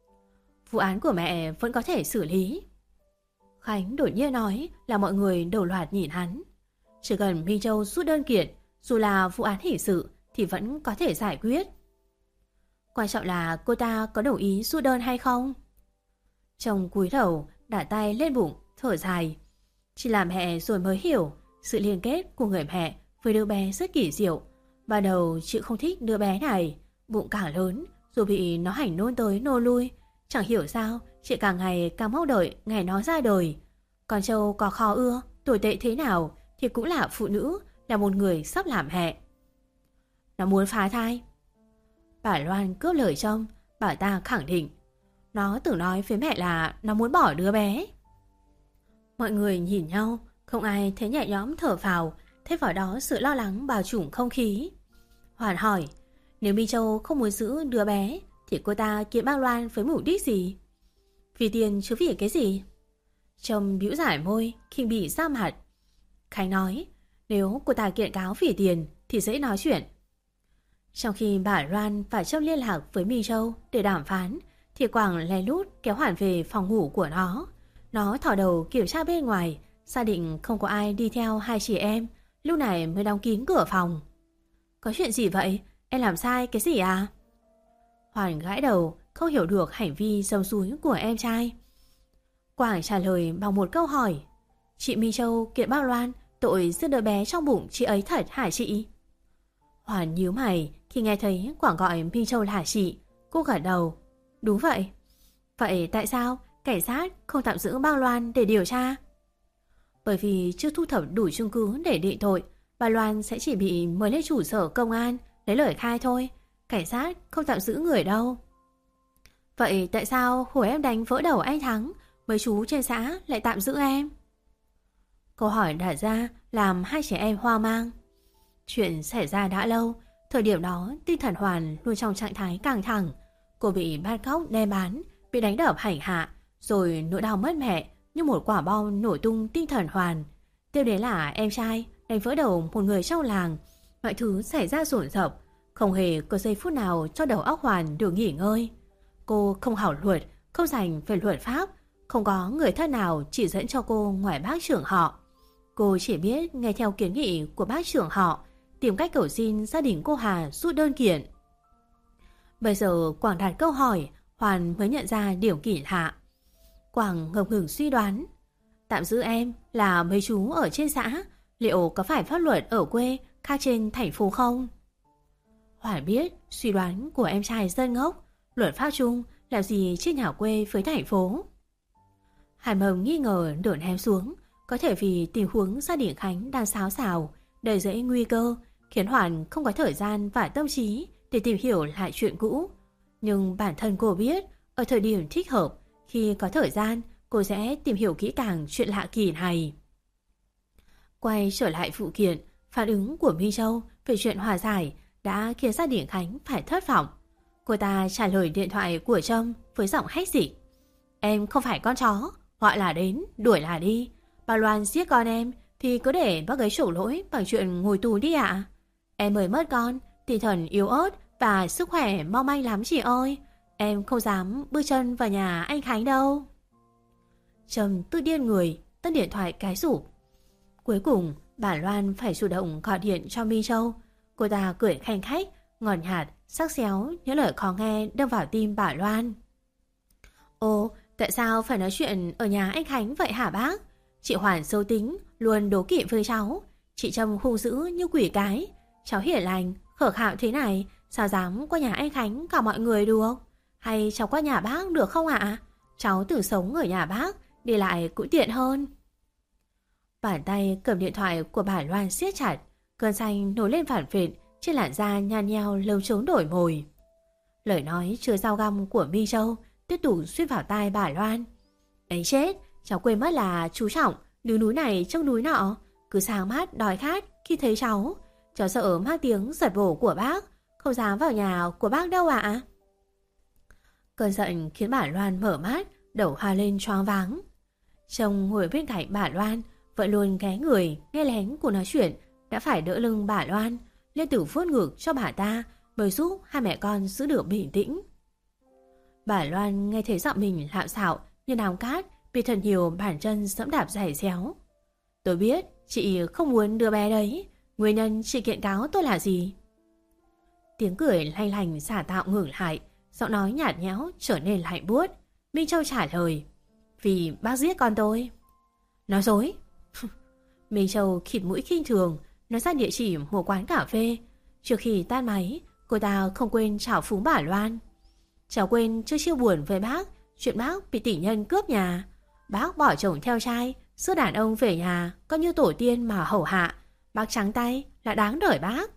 Vụ án của mẹ vẫn có thể xử lý. Khánh đột nhiên nói là mọi người đầu loạt nhìn hắn. Chỉ cần Minh Châu rút đơn kiện, dù là vụ án hình sự thì vẫn có thể giải quyết. Quan trọng là cô ta có đồng ý rút đơn hay không. Chồng cúi đầu đặt tay lên bụng, thở dài. Chỉ làm mẹ rồi mới hiểu sự liên kết của người mẹ với đứa bé rất kỳ diệu. Ban đầu chị không thích đứa bé này, bụng càng lớn rồi bị nó hành nôn tới nôn lui. Chẳng hiểu sao chị càng ngày càng mong đợi ngày nó ra đời. Con Châu có khó ưa, tồi tệ thế nào thì cũng là phụ nữ, là một người sắp làm mẹ. Nó muốn phá thai. Bà Loan cướp lời Trâm, bà ta khẳng định. Nó từng nói với mẹ là nó muốn bỏ đứa bé. Mọi người nhìn nhau, không ai thấy nhẹ nhõm thở phào, thay vào đó sự lo lắng bao trùm không khí. Hoàn hỏi, nếu Minh Châu không muốn giữ đứa bé thì cô ta kiện bác Loan với mục đích gì? Vì tiền chứ vì cái gì? Trâm bĩu giải môi, khinh bỉ ra mặt. Khánh nói, nếu cô ta kiện cáo vì tiền thì dễ nói chuyện. Trong khi bà Loan và Trâm liên lạc với Minh Châu để đàm phán, thì Quảng lén lút kéo Hoàn về phòng ngủ của nó. Nó thò đầu kiểm tra bên ngoài, xác định không có ai đi theo hai chị em, lúc này mới đóng kín cửa phòng. Có chuyện gì vậy? Em làm sai cái gì à? Hoàn gãi đầu, không hiểu được hành vi dâm dúi của em trai. Quảng trả lời bằng một câu hỏi. Chị Minh Châu kiện bác Loan tội giết đứa bé trong bụng chị ấy thật hả chị? Hoàn nhíu mày khi nghe thấy Quảng gọi Minh Châu là chị. Cô gật đầu. Đúng vậy. Vậy tại sao cảnh sát không tạm giữ bác Loan để điều tra? Bởi vì chưa thu thập đủ chứng cứ để định tội, bà Loan sẽ chỉ bị mời lên trụ sở công an lấy lời khai thôi. Cảnh sát không tạm giữ người đâu. Vậy tại sao hồi em đánh vỡ đầu anh Thắng, mấy chú trên xã lại tạm giữ em? Câu hỏi đặt ra làm hai trẻ em hoang mang. Chuyện xảy ra đã lâu. Thời điểm đó tinh thần Hoàn luôn trong trạng thái căng thẳng. Cô bị bắt cóc đem bán, bị đánh đập hành hạ, rồi nỗi đau mất mẹ như một quả bom nổ tung tinh thần Hoàn. Tiếp đến là em trai đánh vỡ đầu một người trong làng. Mọi thứ xảy ra rộn rập, không hề có giây phút nào cho đầu óc Hoàn được nghỉ ngơi. Cô không học luật, không dành về luật pháp, Không có người thân nào chỉ dẫn cho cô ngoài bác trưởng họ. Cô chỉ biết nghe theo kiến nghị của bác trưởng họ, tìm cách cầu xin gia đình cô Hà rút đơn kiện. Bây giờ Quảng đặt câu hỏi, Hoàn mới nhận ra điều kỳ lạ. Quảng ngập ngừng suy đoán. Tạm giữ em là mấy chú ở trên xã, liệu có phải pháp luật ở quê khác trên thành phố không? Hoàn biết suy đoán của em trai dân ngốc, luật pháp chung làm gì trên nhà quê với thành phố. Hàn Mầm nghi ngờ nửa ném xuống, có thể vì tình huống gia đình Khánh đang xáo xào, đầy rẫy nguy cơ, khiến Hoàn không có thời gian và tâm trí để tìm hiểu lại chuyện cũ. Nhưng bản thân cô biết, ở thời điểm thích hợp, khi có thời gian, cô sẽ tìm hiểu kỹ càng chuyện lạ kỳ này. Quay trở lại vụ kiện, phản ứng của My Châu về chuyện hòa giải đã khiến gia đình Khánh phải thất vọng. Cô ta trả lời điện thoại của Trâm với giọng hách dịch. Em không phải con chó, gọi là đến, đuổi là đi. Bà Loan giết con em thì cứ để bác ấy đổ lỗi bằng chuyện ngồi tù đi ạ. Em mới mất con, tinh thần yếu ớt và sức khỏe mong manh lắm chị ơi. Em không dám bước chân vào nhà anh Khánh đâu. Trâm tự điên người, tắt điện thoại cái rụp. Cuối cùng, bà Loan phải chủ động gọi điện cho My Châu. Cô ta cười khanh khách, ngọt nhạt, sắc xéo những lời khó nghe đâm vào tim bà Loan. Ồ, tại sao phải nói chuyện ở nhà anh Khánh vậy hả bác? Chị Hoàn xấu tính, luôn đố kỵ với cháu. Chị Trâm hung dữ như quỷ cái. Cháu hiền lành, khở khạo thế này, sao dám qua nhà anh Khánh cả mọi người được? Hay cháu qua nhà bác được không ạ? Cháu tự sống ở nhà bác, đi lại cũng tiện hơn. Bàn tay cầm điện thoại của bà Loan siết chặt, cơn xanh nổi lên phản phệ trên làn da nhăn nheo lâu trốn đổi mồi. Lời nói chưa dao găm của My Châu tiếp tục suýt vào tai bà Loan. Ấy chết, cháu quên mất là chú Trọng đứng núi này trông núi nọ, cứ sáng mắt đói khát khi thấy cháu. Cháu sợ mang tiếng giật bổ của bác, không dám vào nhà của bác đâu ạ. Cơn giận khiến bà Loan mở mắt, đầu hoa lên choáng váng. Chồng ngồi bên cạnh bà Loan vẫn luôn ghé người nghe lén cuộc nói chuyện, đã phải đỡ lưng bà Loan, liên tục vuốt ngực cho bà ta mới giúp hai mẹ con giữ được bình tĩnh. Bà Loan nghe thấy giọng mình lạo xạo như đám cát bị thật nhiều bàn chân dẫm đạp giày xéo. Tôi biết chị không muốn đứa bé đấy, nguyên nhân chị kiện cáo tôi là gì? Tiếng cười lanh lành xả tạo ngừng lại, giọng nói nhạt nhẽo trở nên lạnh buốt. Minh Châu trả lời, vì bác giết con tôi. Nói dối. Minh Châu khịt mũi khinh thường, nói ra địa chỉ một quán cà phê. Trước khi tan máy, cô ta không quên trào phúng bà Loan. Cháu quên chưa chia buồn với bác chuyện bác bị tỷ nhân cướp nhà. Bác bỏ chồng theo trai, xưa đàn ông về nhà coi như tổ tiên mà hầu hạ. Bác trắng tay là đáng đời bác.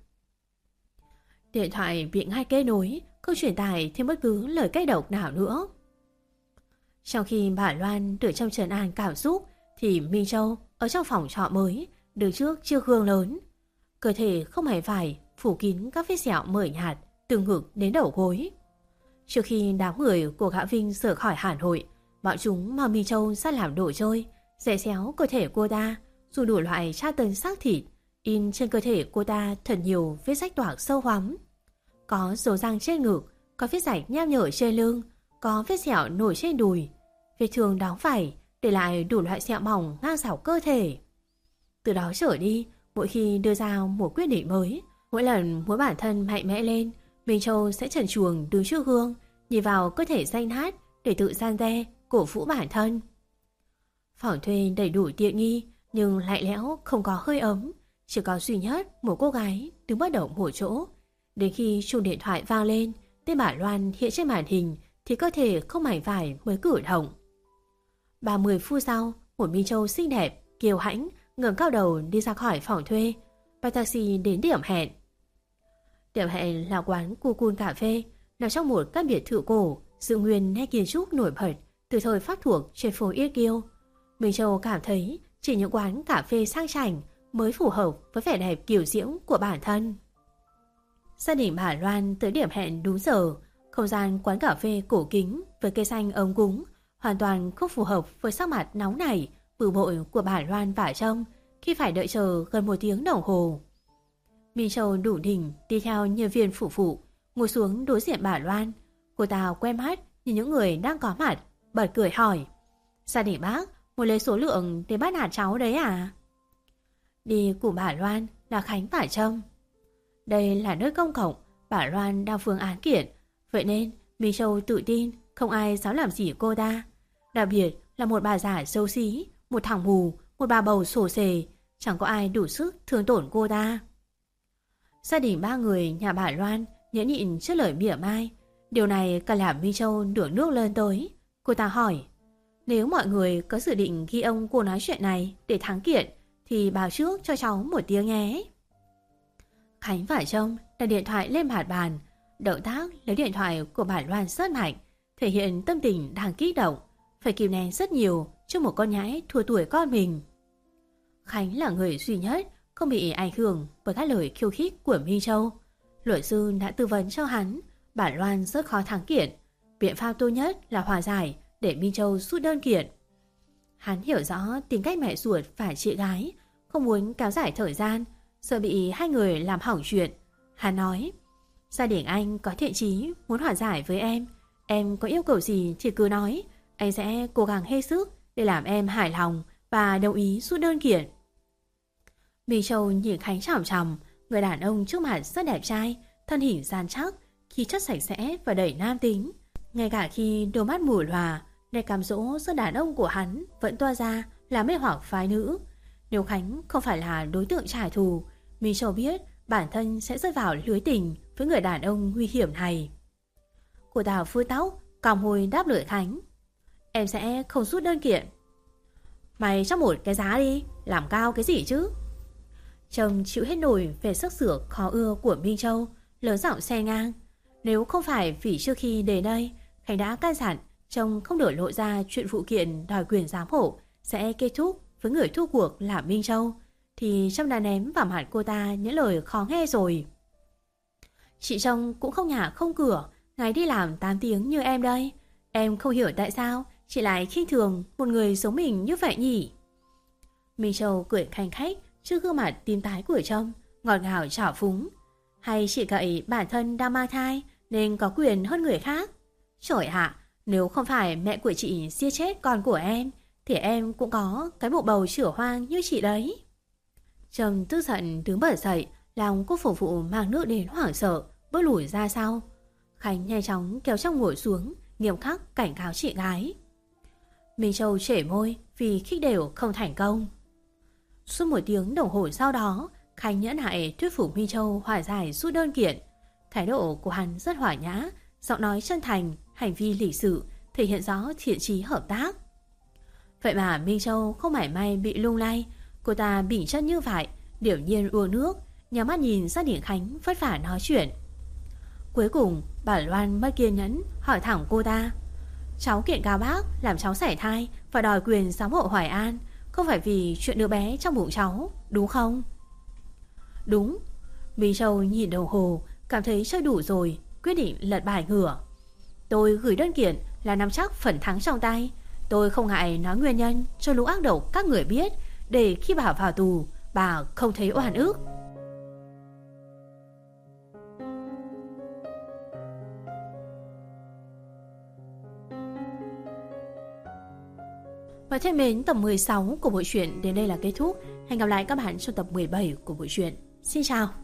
Điện thoại bị ngay kết nối, không truyền tải thêm bất cứ lời cay độc nào nữa. Trong khi bà Loan được trong trấn an cảm xúc, thì Minh Châu ở trong phòng trọ mới, đứng trước chiếc gương lớn. Cơ thể không hề vải, phủ kín các vết sẹo mờ nhạt, từ ngực đến đầu gối. Trước khi đám người của Gã Vinh rời khỏi Hà Nội, bọn chúng mang Minh Châu ra làm đồ chơi, xẻ xéo cơ thể cô ta, dùng đủ loại tra tấn xác thịt, in trên cơ thể cô ta thật nhiều vết rách toạc sâu hoắm. Có dấu răng trên ngực, có vết rạch nham nhở trên lưng, có vết sẹo nổi trên đùi, vết thương đóng vảy để lại đủ loại sẹo mỏng ngang dọc cơ thể. Từ đó trở đi, mỗi khi đưa ra một quyết định mới, mỗi lần muốn bản thân mạnh mẽ lên, Minh Châu sẽ trần truồng đứng trước gương, nhìn vào cơ thể danh hát để tự gian đe, cổ vũ bản thân. Phòng thuê đầy đủ tiện nghi, nhưng lạnh lẽo không có hơi ấm, chỉ có duy nhất một cô gái đứng bất động một chỗ. Đến khi chuông điện thoại vang lên, tên bà Loan hiện trên màn hình thì cơ thể không mảnh vải mới cử động. ba mươi phút sau, một Minh Châu xinh đẹp, kiêu hãnh, ngẩng cao đầu đi ra khỏi phòng thuê, bắt taxi đến điểm hẹn. Điểm hẹn là quán Cucun Cà Phê, nằm trong một căn biệt thự cổ, giữ nguyên nét kiến trúc nổi bật từ thời Pháp thuộc trên phố Yết Kiêu. Minh Châu cảm thấy chỉ những quán cà phê sang chảnh mới phù hợp với vẻ đẹp kiều diễm của bản thân. Gia đình bà Loan tới điểm hẹn đúng giờ. Không gian quán cà phê cổ kính với cây xanh ống cúng hoàn toàn không phù hợp với sắc mặt nóng nảy, bực bội của bà Loan và Trâm khi phải đợi chờ gần một tiếng đồng hồ. Minh Châu đủ đỉnh đi theo nhân viên phục vụ, ngồi xuống đối diện bà Loan. Cô ta quay mắt nhìn những người đang có mặt, bật cười hỏi: Gia đình bác muốn lấy số lượng để bắt nạt cháu đấy à? Đi cùng bà Loan là Khánh và Trâm. Đây là nơi công cộng, bà Loan đang phương án kiện, vậy nên Minh Châu tự tin không ai dám làm gì cô ta. Đặc biệt là một bà già xấu xí, một thằng mù, một bà bầu sổ sề, chẳng có ai đủ sức thương tổn cô ta. Gia đình ba người nhà bà Loan nhẫn nhịn trước lời mỉa mai. Điều này càng làm Minh Châu đổ nước lên tới. Cô ta hỏi, nếu mọi người có dự định ghi ông cô nói chuyện này để thắng kiện thì báo trước cho cháu một tiếng nhé. Khánh và Trâm đặt điện thoại lên mặt bàn. Động tác lấy điện thoại của bà Loan rất mạnh, thể hiện tâm tình đang kích động, phải kìm nén rất nhiều cho một con nhãi thua tuổi con mình. Khánh là người duy nhất không bị ảnh hưởng bởi các lời khiêu khích của Minh Châu. Luật sư đã tư vấn cho hắn, bà Loan rất khó thắng kiện. Biện pháp tốt nhất là hòa giải để Minh Châu rút đơn kiện. Hắn hiểu rõ tính cách mẹ ruột và chị gái, không muốn kéo dài thời gian, sợ bị hai người làm hỏng chuyện. Hắn nói, gia đình anh có thiện chí muốn hòa giải với em. Em có yêu cầu gì thì cứ nói, anh sẽ cố gắng hết sức để làm em hài lòng và đồng ý rút đơn kiện. Minh Châu nhìn Khánh chằm chằm, người đàn ông trước mặt rất đẹp trai, thân hình rắn chắc, khí chất sạch sẽ và đầy nam tính. Ngay cả khi đôi mắt mù lòa, nét cám dỗ rất đàn ông của hắn vẫn toa ra là mê hoặc phái nữ. Nếu Khánh không phải là đối tượng trả thù, Minh Châu biết bản thân sẽ rơi vào lưới tình với người đàn ông nguy hiểm này. Cô ta phủi tóc, còng môi đáp lời Khánh, em sẽ không rút đơn kiện. Mày cho một cái giá đi, làm cao cái gì chứ? Chồng chịu hết nổi về sức sửa khó ưa của Minh Châu, lớn giọng xe ngang. Nếu không phải vì trước khi đến đây Khánh đã căn dặn chồng không được lộ ra chuyện vụ kiện đòi quyền giám hộ sẽ kết thúc với người thua cuộc là Minh Châu, thì Trâm đã ném vào mặt cô ta những lời khó nghe rồi. Chị chồng cũng không nhà không cửa, ngày đi làm tám tiếng như em đây. Em không hiểu tại sao chị lại khinh thường một người giống mình như vậy nhỉ? Minh Châu cười khanh khách trước gương mặt tím tái của Trâm, ngọt ngào trào phúng. Hay chị cậy bản thân đang mang thai nên có quyền hơn người khác? Trời ạ, nếu không phải mẹ của chị giết chết con của em thì em cũng có cái bộ bầu chửa hoang như chị đấy. Trâm tức giận đứng bật dậy, lòng cô phục vụ mang nước đến hoảng sợ, bước lùi ra sau. Khánh nhanh chóng kéo Trâm ngồi xuống, nghiêm khắc cảnh cáo chị gái. Minh Châu trể môi vì khích đều không thành công. Suốt một tiếng đồng hồ sau đó, Khánh nhẫn nại thuyết phục Minh Châu hòa giải rút đơn kiện. Thái độ của hắn rất hòa nhã, giọng nói chân thành, hành vi lịch sự, thể hiện rõ thiện chí hợp tác. Vậy mà Minh Châu không mảy may bị lung lay, cô ta bình chân như vậy, điềm nhiên uống nước, nhắm mắt nhìn gia đình Khánh vất vả nói chuyện. Cuối cùng, bà Loan mất kiên nhẫn hỏi thẳng cô ta, cháu kiện cáo bác làm cháu sảy thai và đòi quyền giám hộ Hoài An, không phải vì chuyện đứa bé trong bụng cháu, đúng không? Đúng. Minh Châu nhìn đồng hồ, cảm thấy chơi đủ rồi, quyết định lật bài ngửa. Tôi gửi đơn kiện là nắm chắc phần thắng trong tay. Tôi không ngại nói nguyên nhân cho lũ ác độc các người biết, để khi bà vào tù, bà không thấy oan ức. Và thêm mến, tập mười sáu của bộ truyện đến đây là kết thúc. Hẹn gặp lại các bạn trong tập mười bảy của bộ truyện. Xin chào.